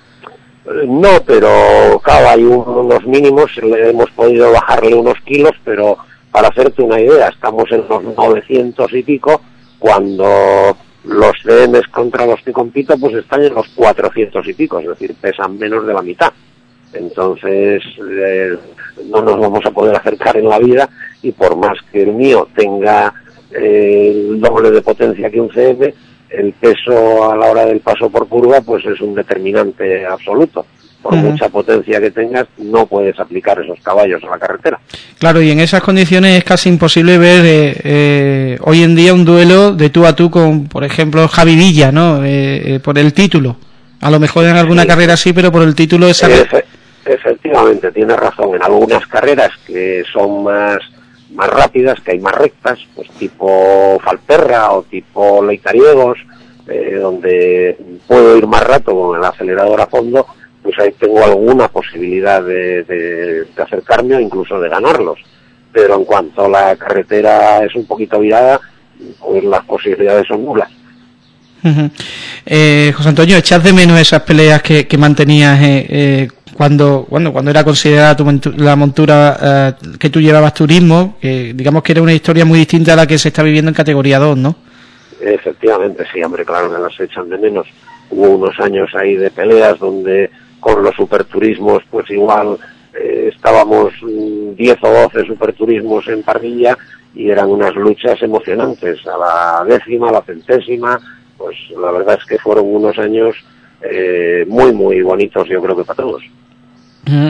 No, pero claro, hay unos mínimos, le hemos podido bajarle unos kilos, pero para hacerte una idea, estamos en los novecientos y pico, cuando los D Ms contra los que compito pues están en los cuatrocientos y pico, es decir, pesan menos de la mitad. Entonces eh, no nos vamos a poder acercar en la vida, y por más que el mío tenga eh, el doble de potencia que un C M, el peso a la hora del paso por curva pues es un determinante absoluto. Por uh-huh. mucha potencia que tengas, no puedes aplicar esos caballos a la carretera. Claro, y en esas condiciones es casi imposible ver eh, eh, hoy en día un duelo de tú a tú con, por ejemplo, Javi Villa, ¿no? Eh, eh, por el título. A lo mejor en alguna sí. carrera sí, pero por el título esa... Efe- Efectivamente, tiene razón. En algunas carreras que son más más rápidas, que hay más rectas, pues tipo Falperra o tipo Leitariegos, eh, donde puedo ir más rato con el acelerador a fondo, pues ahí tengo alguna posibilidad de, de, de acercarme o incluso de ganarlos. Pero en cuanto la carretera es un poquito virada, pues las posibilidades son nulas. Uh-huh. eh, José Antonio, ¿echas de menos esas peleas que, que mantenías eh, eh, cuando bueno, cuando era considerada tu montu- la montura eh, que tú llevabas turismo? Que digamos que era una historia muy distinta a la que se está viviendo en categoría dos, ¿no? Efectivamente, sí, hombre, claro que las echan de menos. Hubo unos años ahí de peleas donde con los superturismos pues igual eh, estábamos diez o doce superturismos en parrilla y eran unas luchas emocionantes, a la décima, a la centésima. Pues la verdad es que fueron unos años eh, muy, muy bonitos, yo creo que para todos. Uh-huh.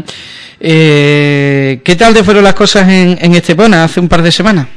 Eh, ¿Qué tal te fueron las cosas en, en Estepona hace un par de semanas?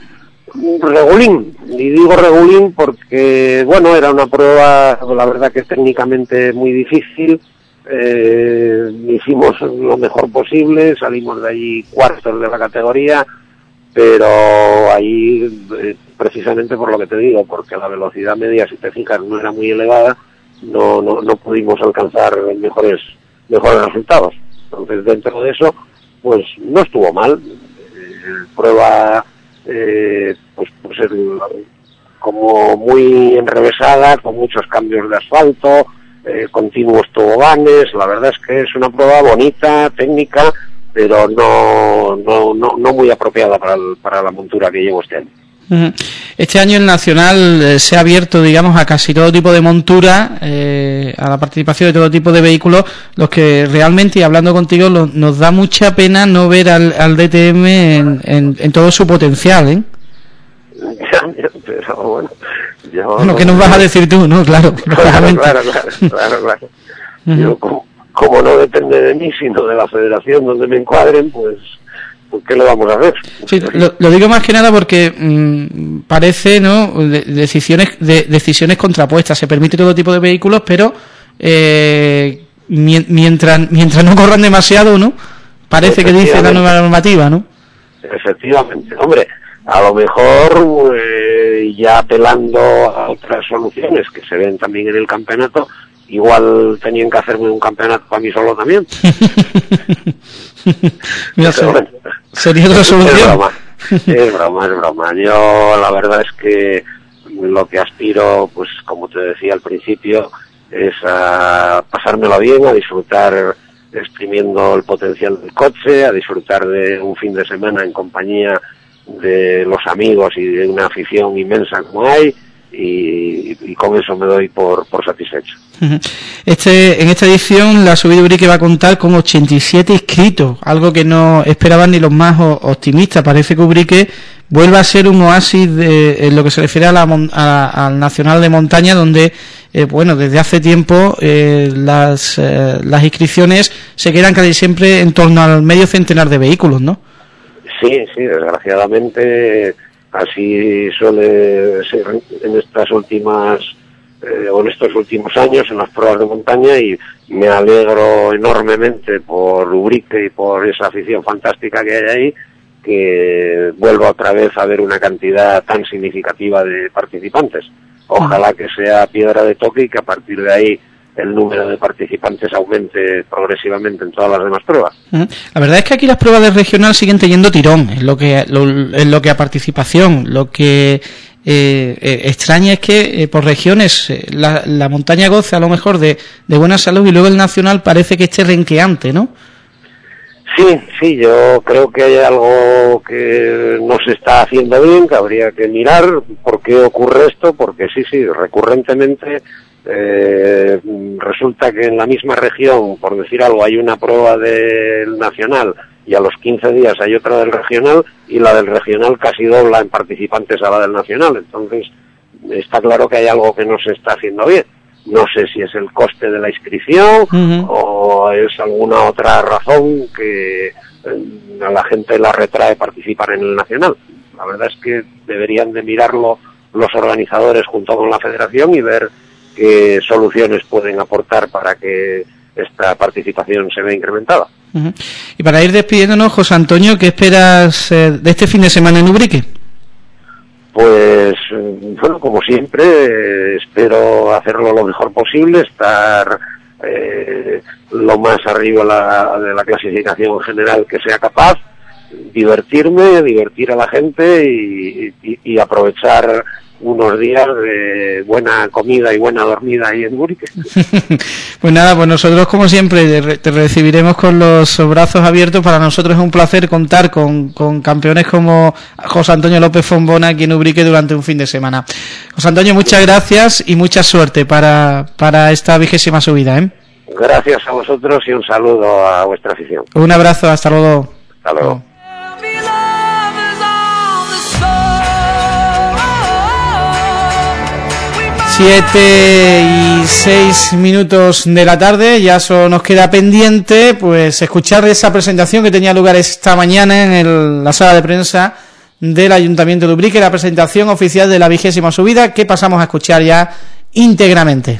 Regulín, y digo regulín porque, bueno, era una prueba, la verdad que técnicamente muy difícil. Eh, hicimos lo mejor posible, salimos de allí cuartos de la categoría, pero ahí eh, precisamente por lo que te digo, porque la velocidad media, si te fijas, no era muy elevada, no no, no pudimos alcanzar mejores mejores resultados. Entonces, dentro de eso, pues no estuvo mal. Eh, prueba eh, pues, pues el, como muy enrevesada, con muchos cambios de asfalto, eh, continuos toboganes. La verdad es que es una prueba bonita, técnica, pero no no no, no muy apropiada para el, para la montura que llevo este año. Este año el Nacional eh, se ha abierto, digamos, a casi todo tipo de montura, eh, a la participación de todo tipo de vehículos, los que realmente, y hablando contigo, lo, nos da mucha pena no ver al, al D T M en, en, en todo su potencial, ¿eh? Pero bueno, yo... Bueno, ¿qué nos vas a decir tú, no? Claro, claro, claro, claro, claro, claro. Uh-huh. Yo, como, como no depende de mí, sino de la federación donde me encuadren, pues... ¿qué le vamos a hacer? Sí, lo, lo digo más que nada porque mmm, parece, ¿no?, de, decisiones de, decisiones contrapuestas. Se permite todo tipo de vehículos, pero eh, mientras mientras no corran demasiado, ¿no?, parece que dice la nueva normativa, ¿no? Efectivamente, hombre, a lo mejor eh, ya apelando a otras soluciones que se ven también en el campeonato, igual tenían que hacerme un campeonato para mí solo también. Mira, Pero, sería otra solución. Es broma, es broma, es broma. Yo la verdad es que lo que aspiro, pues como te decía al principio, es a pasármelo bien, a disfrutar exprimiendo el potencial del coche, a disfrutar de un fin de semana en compañía de los amigos y de una afición inmensa como hay. Y, y con eso me doy por, por satisfecho. Este, en esta edición la subida Ubrique va a contar con ochenta y siete inscritos, algo que no esperaban ni los más optimistas. Parece que Ubrique vuelve a ser un oasis de, en lo que se refiere a la, a, al Nacional de Montaña, donde eh, bueno, desde hace tiempo eh, las, eh, las inscripciones se quedan casi siempre en torno al medio centenar de vehículos, ¿no? Sí, sí, desgraciadamente así suele ser en estas últimas eh, o en estos últimos años en las pruebas de montaña, y me alegro enormemente por Ubrique y por esa afición fantástica que hay ahí, que vuelva otra vez a ver una cantidad tan significativa de participantes. Ojalá que sea piedra de toque y que a partir de ahí el número de participantes aumente progresivamente en todas las demás pruebas. La verdad es que aquí las pruebas de regional siguen teniendo tirón en lo que lo, en lo que a participación. Lo que eh, eh, extraña es que eh, por regiones eh, la, la montaña goza a lo mejor de, de buena salud y luego el nacional parece que esté renqueante, ¿no? Sí, sí, yo creo que hay algo que no se está haciendo bien, que habría que mirar por qué ocurre esto, porque sí, sí, recurrentemente Eh, resulta que en la misma región, por decir algo, hay una prueba del nacional y a los quince días hay otra del regional, y la del regional casi dobla en participantes a la del nacional. Entonces está claro que hay algo que no se está haciendo bien. No sé si es el coste de la inscripción uh-huh. o es alguna otra razón que eh, a la gente la retrae participar en el nacional. La verdad es que deberían de mirarlo los organizadores junto con la federación y ver qué soluciones pueden aportar para que esta participación se ve incrementada. Uh-huh. Y para ir despidiéndonos, José Antonio, ¿qué esperas eh, de este fin de semana en Ubrique? Pues, bueno, como siempre, eh, espero hacerlo lo mejor posible, estar eh, lo más arriba la, de la clasificación general que sea capaz, divertirme, divertir a la gente y, y, y aprovechar unos días de buena comida y buena dormida ahí en Ubrique. Pues nada, pues nosotros como siempre te recibiremos con los brazos abiertos. Para nosotros es un placer contar con, con campeones como José Antonio López Fombona aquí en Ubrique durante un fin de semana. José Antonio, muchas gracias y mucha suerte para, para esta vigésima subida, ¿eh? Gracias a vosotros y un saludo a vuestra afición. Un abrazo, hasta luego. Hasta luego. Siete y seis minutos de la tarde, ya solo nos queda pendiente pues escuchar esa presentación que tenía lugar esta mañana en el, la sala de prensa del Ayuntamiento de Ubrique, la presentación oficial de la vigésima subida, que pasamos a escuchar ya íntegramente.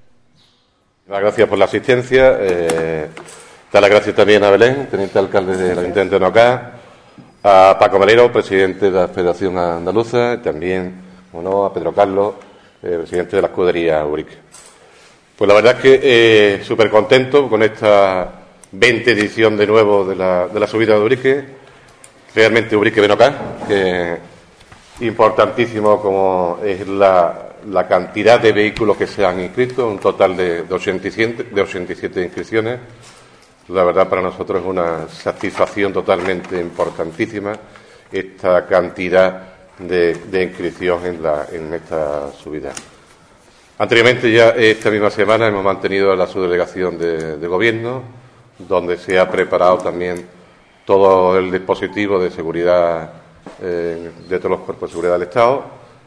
Gracias por la asistencia, eh, dar las gracias también a Belén, teniente alcalde del Ayuntamiento de Nocá, a Paco Melero, presidente de la Federación Andaluza, y también, bueno, a Pedro Carlos, Eh, presidente de la escudería Ubrique. Pues la verdad es que eh, súper contento con esta veinte edición de nuevo de la, de la subida de Ubrique. Realmente Ubrique Benocá, que importantísimo como es la, la cantidad de vehículos que se han inscrito, un total de, de, ochenta y siete, de ochenta y siete inscripciones. La verdad para nosotros es una satisfacción totalmente importantísima esta cantidad De, de inscripción en, la, en esta subida. Anteriormente, ya esta misma semana, hemos mantenido la subdelegación de, de gobierno, donde se ha preparado también todo el dispositivo de seguridad eh, de todos los cuerpos de seguridad del Estado,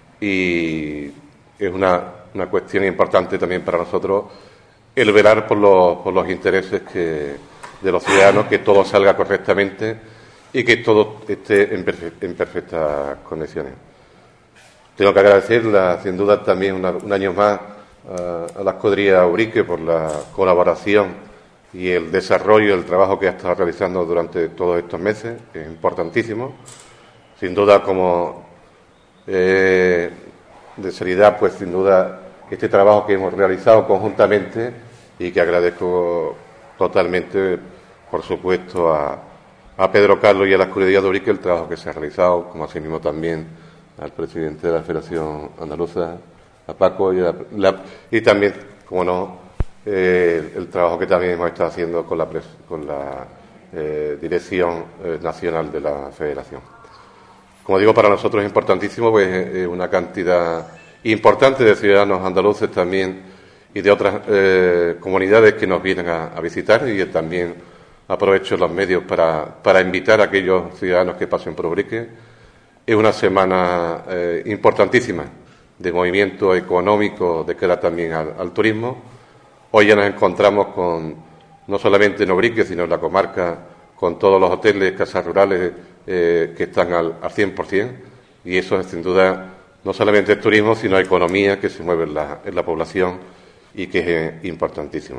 y es una, una cuestión importante también para nosotros el velar por los, por los intereses que, de los ciudadanos, que todo salga correctamente y que todo esté en, perfe en perfectas condiciones. Tengo que agradecer, sin duda, también una, un año más uh, a la escudería Ubrique por la colaboración y el desarrollo del trabajo que ha estado realizando durante todos estos meses, que es importantísimo. Sin duda, como eh, de seriedad, pues sin duda, este trabajo que hemos realizado conjuntamente y que agradezco totalmente, por supuesto, a a Pedro Carlos y a la escudería de Ubrique el trabajo que se ha realizado, como así mismo también al presidente de la Federación Andaluza, a Paco, y, a la, y también, como no, eh, el trabajo que también hemos estado haciendo con la, con la eh, Dirección eh, Nacional de la Federación. Como digo, para nosotros es importantísimo, pues eh, una cantidad importante de ciudadanos andaluces también y de otras eh, comunidades que nos vienen a, a visitar, y también aprovecho los medios para, para invitar a aquellos ciudadanos que pasen por Ubrique. Es una semana eh, importantísima de movimiento económico de cara también al, al turismo. Hoy ya nos encontramos con, no solamente en Ubrique, sino en la comarca, con todos los hoteles, casas rurales eh, que están al, al cien por cien, y eso es sin duda no solamente el turismo, sino economía que se mueve en la, en la población y que es eh, importantísimo.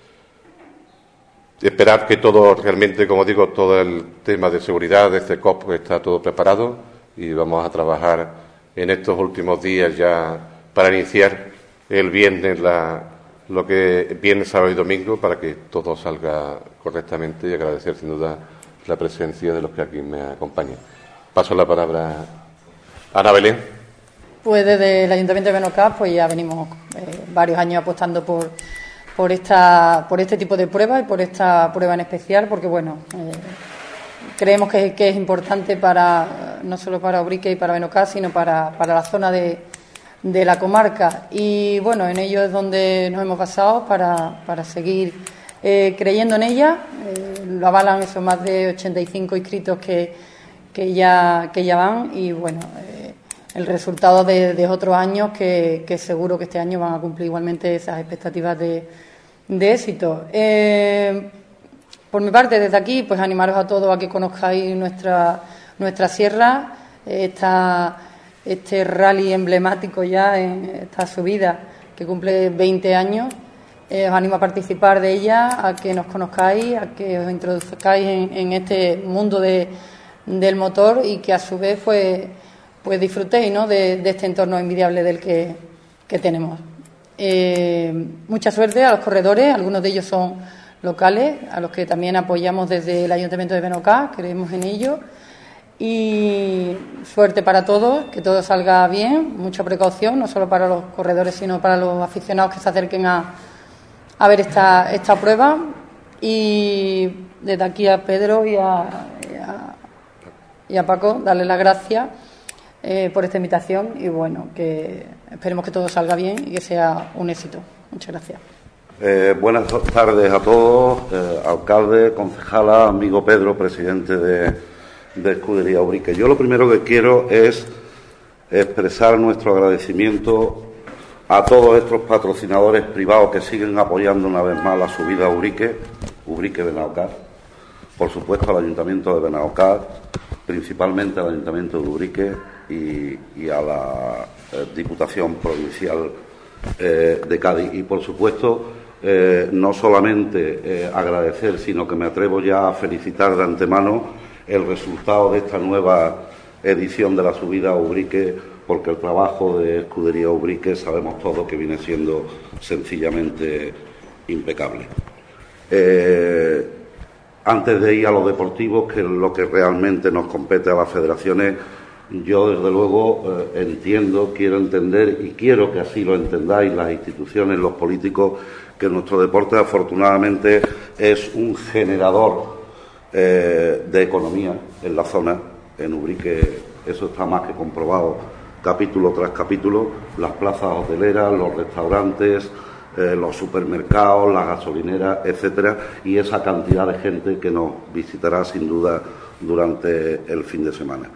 Esperar que todo, realmente, como digo, todo el tema de seguridad de este C O P está todo preparado, y vamos a trabajar en estos últimos días ya para iniciar el viernes, la, lo que viernes, sábado y domingo, para que todo salga correctamente, y agradecer sin duda la presencia de los que aquí me acompañan. Paso la palabra a Ana Belén. Pues desde el Ayuntamiento de Benocá pues ya venimos eh, varios años apostando por por esta por este tipo de pruebas y por esta prueba en especial, porque bueno, eh, creemos que, que es importante para no solo para Ubrique y para Benocá, sino para, para la zona de, de la comarca, y bueno, en ello es donde nos hemos basado para, para seguir eh, creyendo en ella. Eh, lo avalan esos más de ochenta y cinco inscritos que, que ya que ya van, y bueno, eh, el resultado de, de otros años que, que seguro que este año van a cumplir igualmente esas expectativas de, de éxito. Eh, por mi parte, desde aquí, pues animaros a todos a que conozcáis nuestra nuestra sierra, esta, este rally emblemático ya en esta subida que cumple veinte años, Eh, os animo a participar de ella, a que nos conozcáis, a que os introduzcáis en, en este mundo de, del motor y que a su vez pues, pues disfrutéis, ¿no?, de, de este entorno envidiable del que, que tenemos. Eh, mucha suerte a los corredores, algunos de ellos son locales, a los que también apoyamos desde el Ayuntamiento de Benaucá, creemos en ello. Y suerte para todos, que todo salga bien, mucha precaución, no solo para los corredores, sino para los aficionados que se acerquen a a ver esta, esta prueba. Y desde aquí a Pedro y a, y a, y a Paco darle las gracias eh, por esta invitación y bueno, que esperemos que todo salga bien y que sea un éxito. Muchas gracias. Eh, buenas tardes a todos, eh, alcalde, concejala, amigo Pedro, presidente de, de Escudería Ubrique. Yo lo primero que quiero es expresar nuestro agradecimiento a todos estos patrocinadores privados que siguen apoyando una vez más la subida a Ubrique, Ubrique Benaucá, por supuesto al Ayuntamiento de Benaucá, principalmente al Ayuntamiento de Ubrique y, y a la eh, Diputación Provincial eh, de Cádiz. Y por supuesto, eh, no solamente eh, agradecer, sino que me atrevo ya a felicitar de antemano el resultado de esta nueva edición de la subida a Ubrique, porque el trabajo de Escudería Ubrique sabemos todos que viene siendo sencillamente impecable. Eh, antes de ir a lo deportivo, que es lo que realmente nos compete a las federaciones, yo desde luego eh, entiendo, quiero entender y quiero que así lo entendáis las instituciones, los políticos, que nuestro deporte afortunadamente es un generador eh, de economía en la zona. En Ubrique eso está más que comprobado, capítulo tras capítulo, las plazas hoteleras, los restaurantes, eh, los supermercados, las gasolineras, etcétera, y esa cantidad de gente que nos visitará sin duda durante el fin de semana.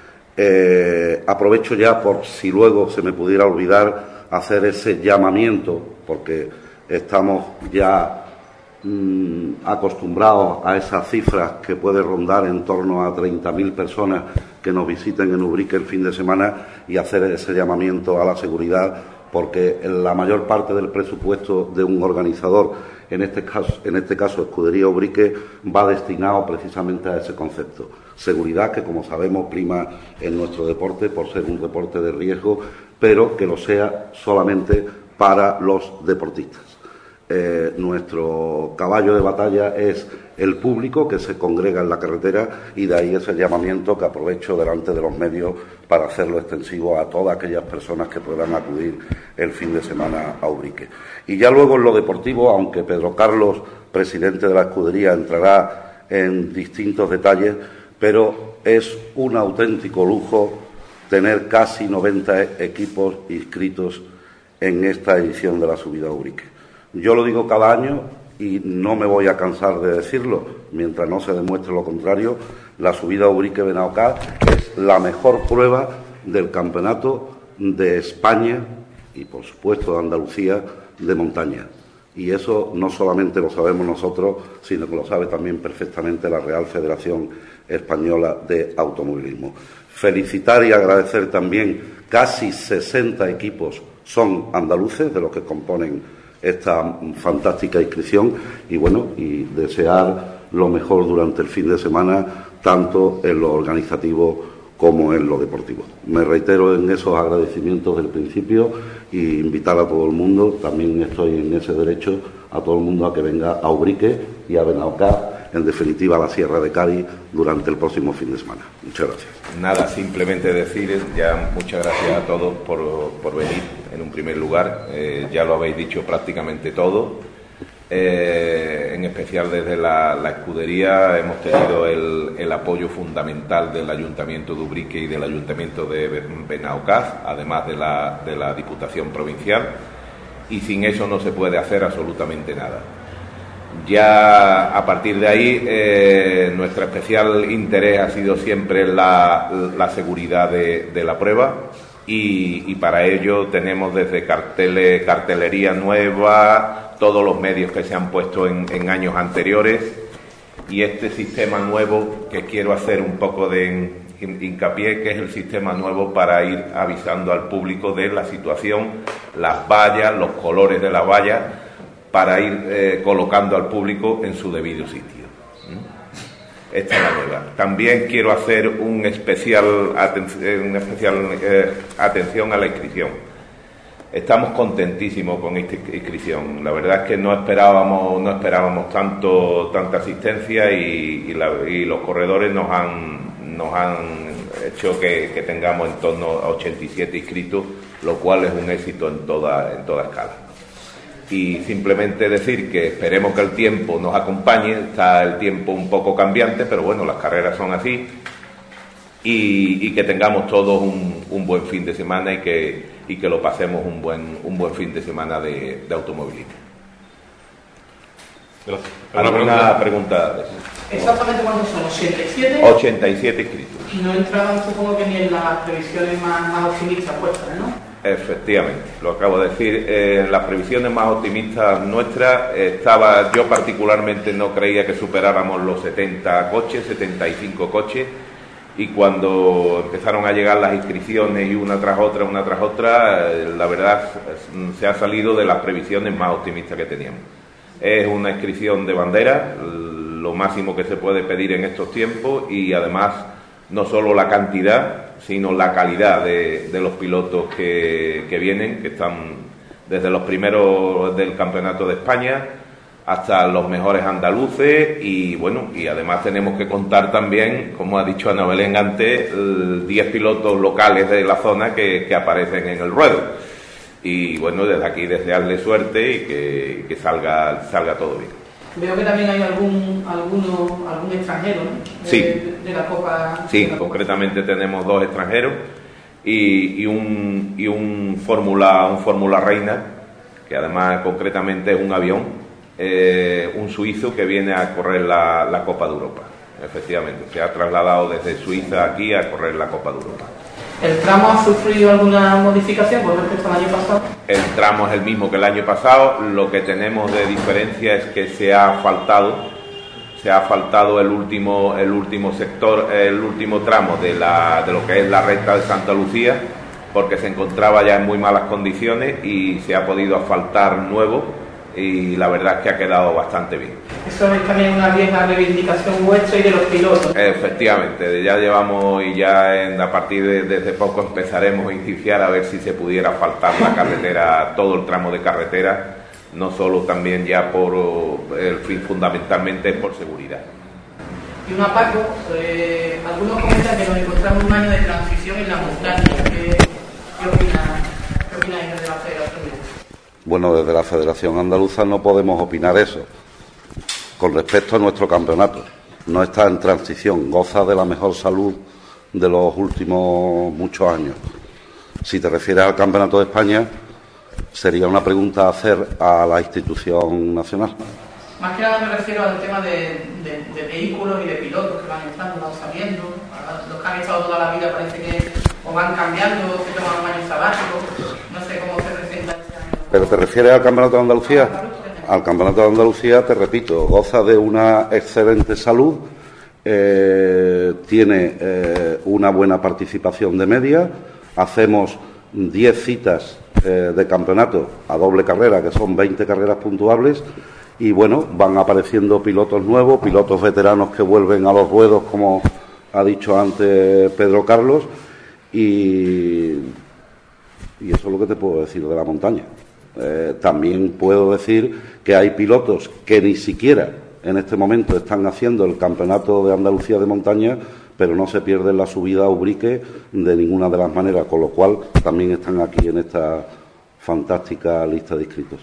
Eh, aprovecho ya, por si luego se me pudiera olvidar, hacer ese llamamiento, porque estamos ya mmm, acostumbrados a esas cifras que puede rondar en torno a treinta mil personas que nos visiten en Ubrique el fin de semana, y hacer ese llamamiento a la seguridad, porque la mayor parte del presupuesto de un organizador, en este caso, en este caso Escudería Ubrique, va destinado precisamente a ese concepto. Seguridad, que como sabemos prima en nuestro deporte por ser un deporte de riesgo, pero que lo sea solamente para los deportistas. Eh, nuestro caballo de batalla es el público que se congrega en la carretera, y de ahí ese llamamiento que aprovecho delante de los medios para hacerlo extensivo a todas aquellas personas que puedan acudir el fin de semana a Ubrique. Y ya luego en lo deportivo, aunque Pedro Carlos, presidente de la escudería, entrará en distintos detalles, pero es un auténtico lujo tener casi noventa equipos inscritos en esta edición de la subida a Ubrique. Yo lo digo cada año y no me voy a cansar de decirlo, mientras no se demuestre lo contrario, la subida a Ubrique Benaucá es la mejor prueba del campeonato de España y, por supuesto, de Andalucía de montaña. Y eso no solamente lo sabemos nosotros, sino que lo sabe también perfectamente la Real Federación Española de Automovilismo. Felicitar y agradecer también, casi sesenta equipos son andaluces, de los que componen esta fantástica inscripción, y bueno, y desear lo mejor durante el fin de semana, tanto en lo organizativo como en lo deportivo. Me reitero en esos agradecimientos del principio y invitar a todo el mundo, también estoy en ese derecho, a todo el mundo a que venga a Ubrique y a Benaucá, en definitiva a la Sierra de Cádiz, durante el próximo fin de semana. Muchas gracias. Nada, simplemente decir ya muchas gracias a todos por, por venir en un primer lugar. Eh, ya lo habéis dicho prácticamente todo. Eh, en especial desde la, la escudería hemos tenido el, el apoyo fundamental del Ayuntamiento de Ubrique y del Ayuntamiento de Benaucá, además de la, de la Diputación Provincial, y sin eso no se puede hacer absolutamente nada. Ya a partir de ahí, eh, nuestro especial interés ha sido siempre la, la seguridad de, de la prueba, y, y para ello tenemos desde carteles, cartelería nueva, todos los medios que se han puesto en, en años anteriores, y este sistema nuevo que quiero hacer un poco de hincapié, que es el sistema nuevo para ir avisando al público de la situación, las vallas, los colores de la valla, para ir eh, colocando al público en su debido sitio. Esta es la nueva. También quiero hacer un especial, aten una especial eh, atención a la inscripción. Estamos contentísimos con esta inscripción. La verdad es que no esperábamos, no esperábamos tanto, tanta asistencia y, y, la, y los corredores nos han, nos han hecho que, que tengamos en torno a ochenta y siete inscritos, lo cual es un éxito en toda, en toda escala. Y simplemente decir que esperemos que el tiempo nos acompañe. Está el tiempo un poco cambiante, pero bueno, las carreras son así, y, y que tengamos todos un, un buen fin de semana y que, y que lo pasemos un buen, un buen fin de semana de, de automovilismo. Gracias. ¿Alguna pregunta? ¿Exactamente cuántos son? ¿ochenta y siete? ochenta y siete inscritos. Y no entraban, supongo que ni en las previsiones más, más optimistas vuestras, ¿no? Efectivamente, lo acabo de decir. Eh, en las previsiones más optimistas nuestras, eh, estaba, yo particularmente no creía que superáramos los setenta coches, setenta y cinco coches, y cuando empezaron a llegar las inscripciones y una tras otra, una tras otra, eh, la verdad se ha salido de las previsiones más optimistas que teníamos. Es una inscripción de bandera, lo máximo que se puede pedir en estos tiempos, y además no solo la cantidad, sino la calidad de, de los pilotos que, que vienen, que están desde los primeros del Campeonato de España hasta los mejores andaluces, y bueno, y además tenemos que contar también, como ha dicho Ana Belén antes, diez pilotos locales de la zona que, que aparecen en el ruedo. Y bueno, desde aquí desearle suerte y que, que salga, salga todo bien. Veo que también hay algún alguno, algún extranjero, ¿no? De, Sí. de, de la Copa. Sí, de la concretamente tenemos dos extranjeros y, y un y un Fórmula un Fórmula Reina, que además concretamente es un avión, eh, un suizo que viene a correr la, la Copa de Europa. Efectivamente, se ha trasladado desde Suiza aquí a correr la Copa de Europa. ¿El tramo ha sufrido alguna modificación con respecto al año pasado? El tramo es el mismo que el año pasado. Lo que tenemos de diferencia es que se ha asfaltado, se ha asfaltado el último, el último sector, el último tramo de, la, de lo que es la recta de Santa Lucía, porque se encontraba ya en muy malas condiciones y se ha podido asfaltar nuevo, y la verdad es que ha quedado bastante bien. Eso es también una vieja reivindicación vuestra y de los pilotos. Efectivamente, ya llevamos y ya en, a partir de desde poco empezaremos a iniciar a ver si se pudiera asfaltar la carretera, todo el tramo de carretera, no solo también ya por el fin, fundamentalmente por seguridad. Y una Paco, eh, algunos comentan que nos encontramos un año de transición en la montaña. ¿Qué, qué opinan qué opináis desde la Federación? Bueno, desde la Federación Andaluza no podemos opinar eso. Con respecto a nuestro campeonato, no está en transición, goza de la mejor salud de los últimos muchos años. Si te refieres al Campeonato de España, sería una pregunta a hacer a la institución nacional. Más que nada me refiero al tema de, de, de vehículos y de pilotos que van entrando, van saliendo. Los que han estado toda la vida parece que o van cambiando, o se toman un año sabático. No sé cómo se presenta este año. ¿Pero te refieres al Campeonato de Andalucía? Al Campeonato de Andalucía, te repito, goza de una excelente salud, eh, tiene eh, una buena participación de media, hacemos diez citas eh, de campeonato a doble carrera, que son veinte carreras puntuables, y bueno, van apareciendo pilotos nuevos, pilotos veteranos que vuelven a los ruedos, como ha dicho antes Pedro Carlos, y, y eso es lo que te puedo decir de la montaña. Eh, también puedo decir que hay pilotos que ni siquiera en este momento están haciendo el Campeonato de Andalucía de montaña, pero no se pierden la subida a Ubrique de ninguna de las maneras, con lo cual también están aquí en esta fantástica lista de inscritos.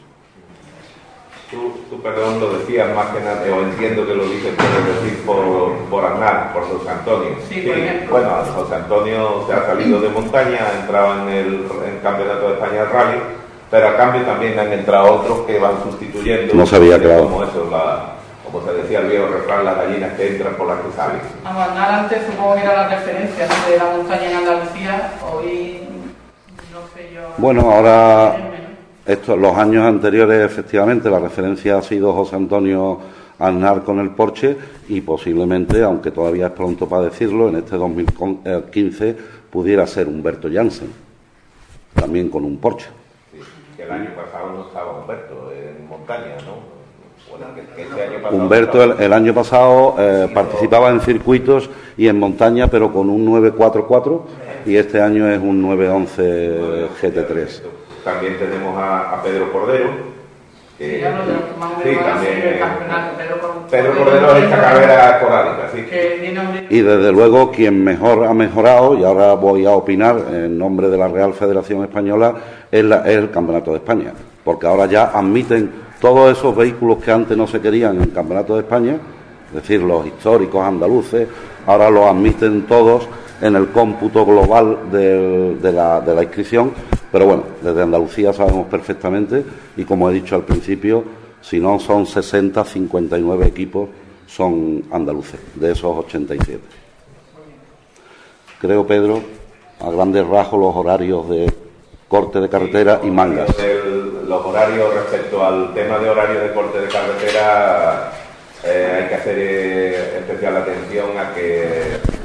Tú, tú, perdón, lo decías más que nada, o entiendo que lo dices, puedes decir por, por Aznar, por José Antonio. Sí, por ejemplo. Bueno, José Antonio se ha salido de montaña, ha entrado en el, en el Campeonato de España de Rally, pero a cambio también han entrado otros que van sustituyendo. No se había quedado. Como eso, la, como se decía el viejo refrán, las gallinas que entran por las que salen. Vamos, Aznar antes supongo que era la referencia, ¿no?, de la montaña en Andalucía, hoy no sé yo. Bueno, ahora, estos, los años anteriores, efectivamente, la referencia ha sido José Antonio Aznar con el Porsche, y posiblemente, aunque todavía es pronto para decirlo, en este dos mil quince pudiera ser Humberto Jansen, también con un Porsche. Que Que el año pasado no estaba Humberto en montaña, ¿no? Bueno, que, que este año pasado Humberto el, el año pasado eh, participaba en circuitos y en montaña, pero con un nueve cuatro cuatro, y este año es un nueve once G T tres. También tenemos a, a Pedro Cordero. Que, sí, hablo de los que más sí, también el campeonato. Pedro, Cordero, Pedro Cordero es esta carrera esporádica, sí. Y desde luego quien mejor ha mejorado, y ahora voy a opinar en nombre de la Real Federación Española, es, la, es el Campeonato de España, porque ahora ya admiten todos esos vehículos que antes no se querían en el Campeonato de España, es decir, los históricos andaluces, ahora los admiten todos en el cómputo global de, de, la, de la inscripción. Pero bueno, desde Andalucía sabemos perfectamente, y como he dicho al principio, si no son sesenta, cincuenta y nueve equipos son andaluces, de esos ochenta y siete. Creo, Pedro, a grandes rasgos los horarios de corte de carretera y mangas. El, los horarios respecto al tema de horario de corte de carretera, eh, hay que hacer eh, especial atención a que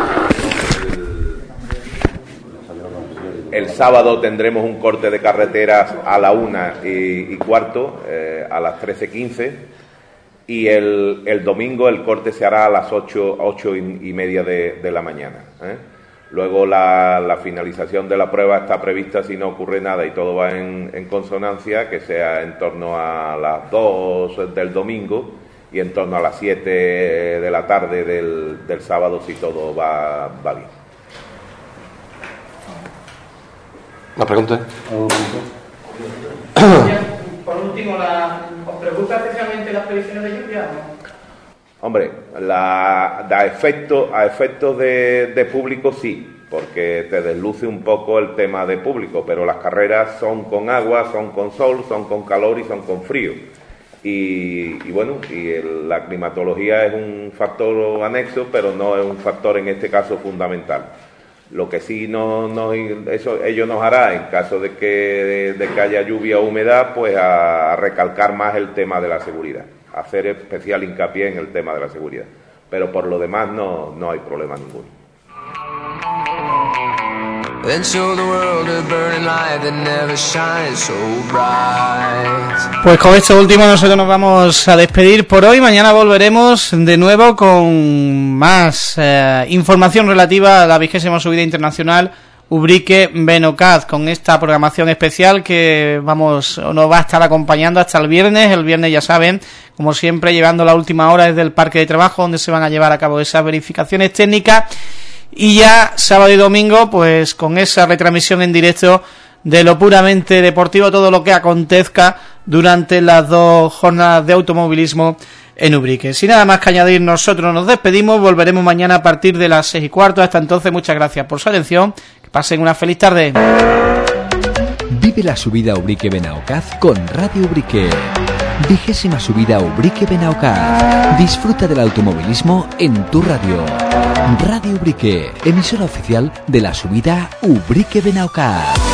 el sábado tendremos un corte de carreteras a la una y, y cuarto, eh, a las trece quince, y el, el domingo el corte se hará a las ocho, ocho y, y media de, de la mañana. ¿eh? Luego la, la finalización de la prueba está prevista, si no ocurre nada y todo va en, en consonancia, que sea en torno a las dos del domingo y en torno a las siete de la tarde del, del sábado, si todo va, va bien. ¿La pregunta? Por último, la, ¿os preocupa especialmente las previsiones de lluvia? ¿No? Hombre, la, da efecto, a efectos de, de público sí, porque te desluce un poco el tema de público, pero las carreras son con agua, son con sol, son con calor y son con frío. Y, y bueno, y el, la climatología es un factor anexo, pero no es un factor en este caso fundamental. Lo que sí no, no, eso ello nos hará, en caso de que, de, de que haya lluvia o humedad, pues a, a recalcar más el tema de la seguridad, hacer especial hincapié en el tema de la seguridad. Pero por lo demás no, no hay problema ninguno. Pues con esto último nosotros nos vamos a despedir por hoy. Mañana volveremos de nuevo con más eh, información relativa a la vigésima subida internacional Ubrique Benocaz, con esta programación especial que vamos nos va a estar acompañando hasta el viernes. El viernes, ya saben, como siempre, llevando la última hora desde el parque de trabajo, donde se van a llevar a cabo esas verificaciones técnicas. Y ya sábado y domingo, pues con esa retransmisión en directo de lo puramente deportivo, todo lo que acontezca durante las dos jornadas de automovilismo en Ubrique. Sin nada más que añadir, nosotros nos despedimos, volveremos mañana a partir de las seis y cuarto. Hasta entonces, muchas gracias por su atención, que pasen una feliz tarde. Vive la subida Ubrique Benaocaz con Radio Ubrique. Vigésima subida Ubrique Benaocaz. Disfruta del automovilismo en tu radio. Radio Ubrique, emisora oficial de la subida Ubrique Benaocaz.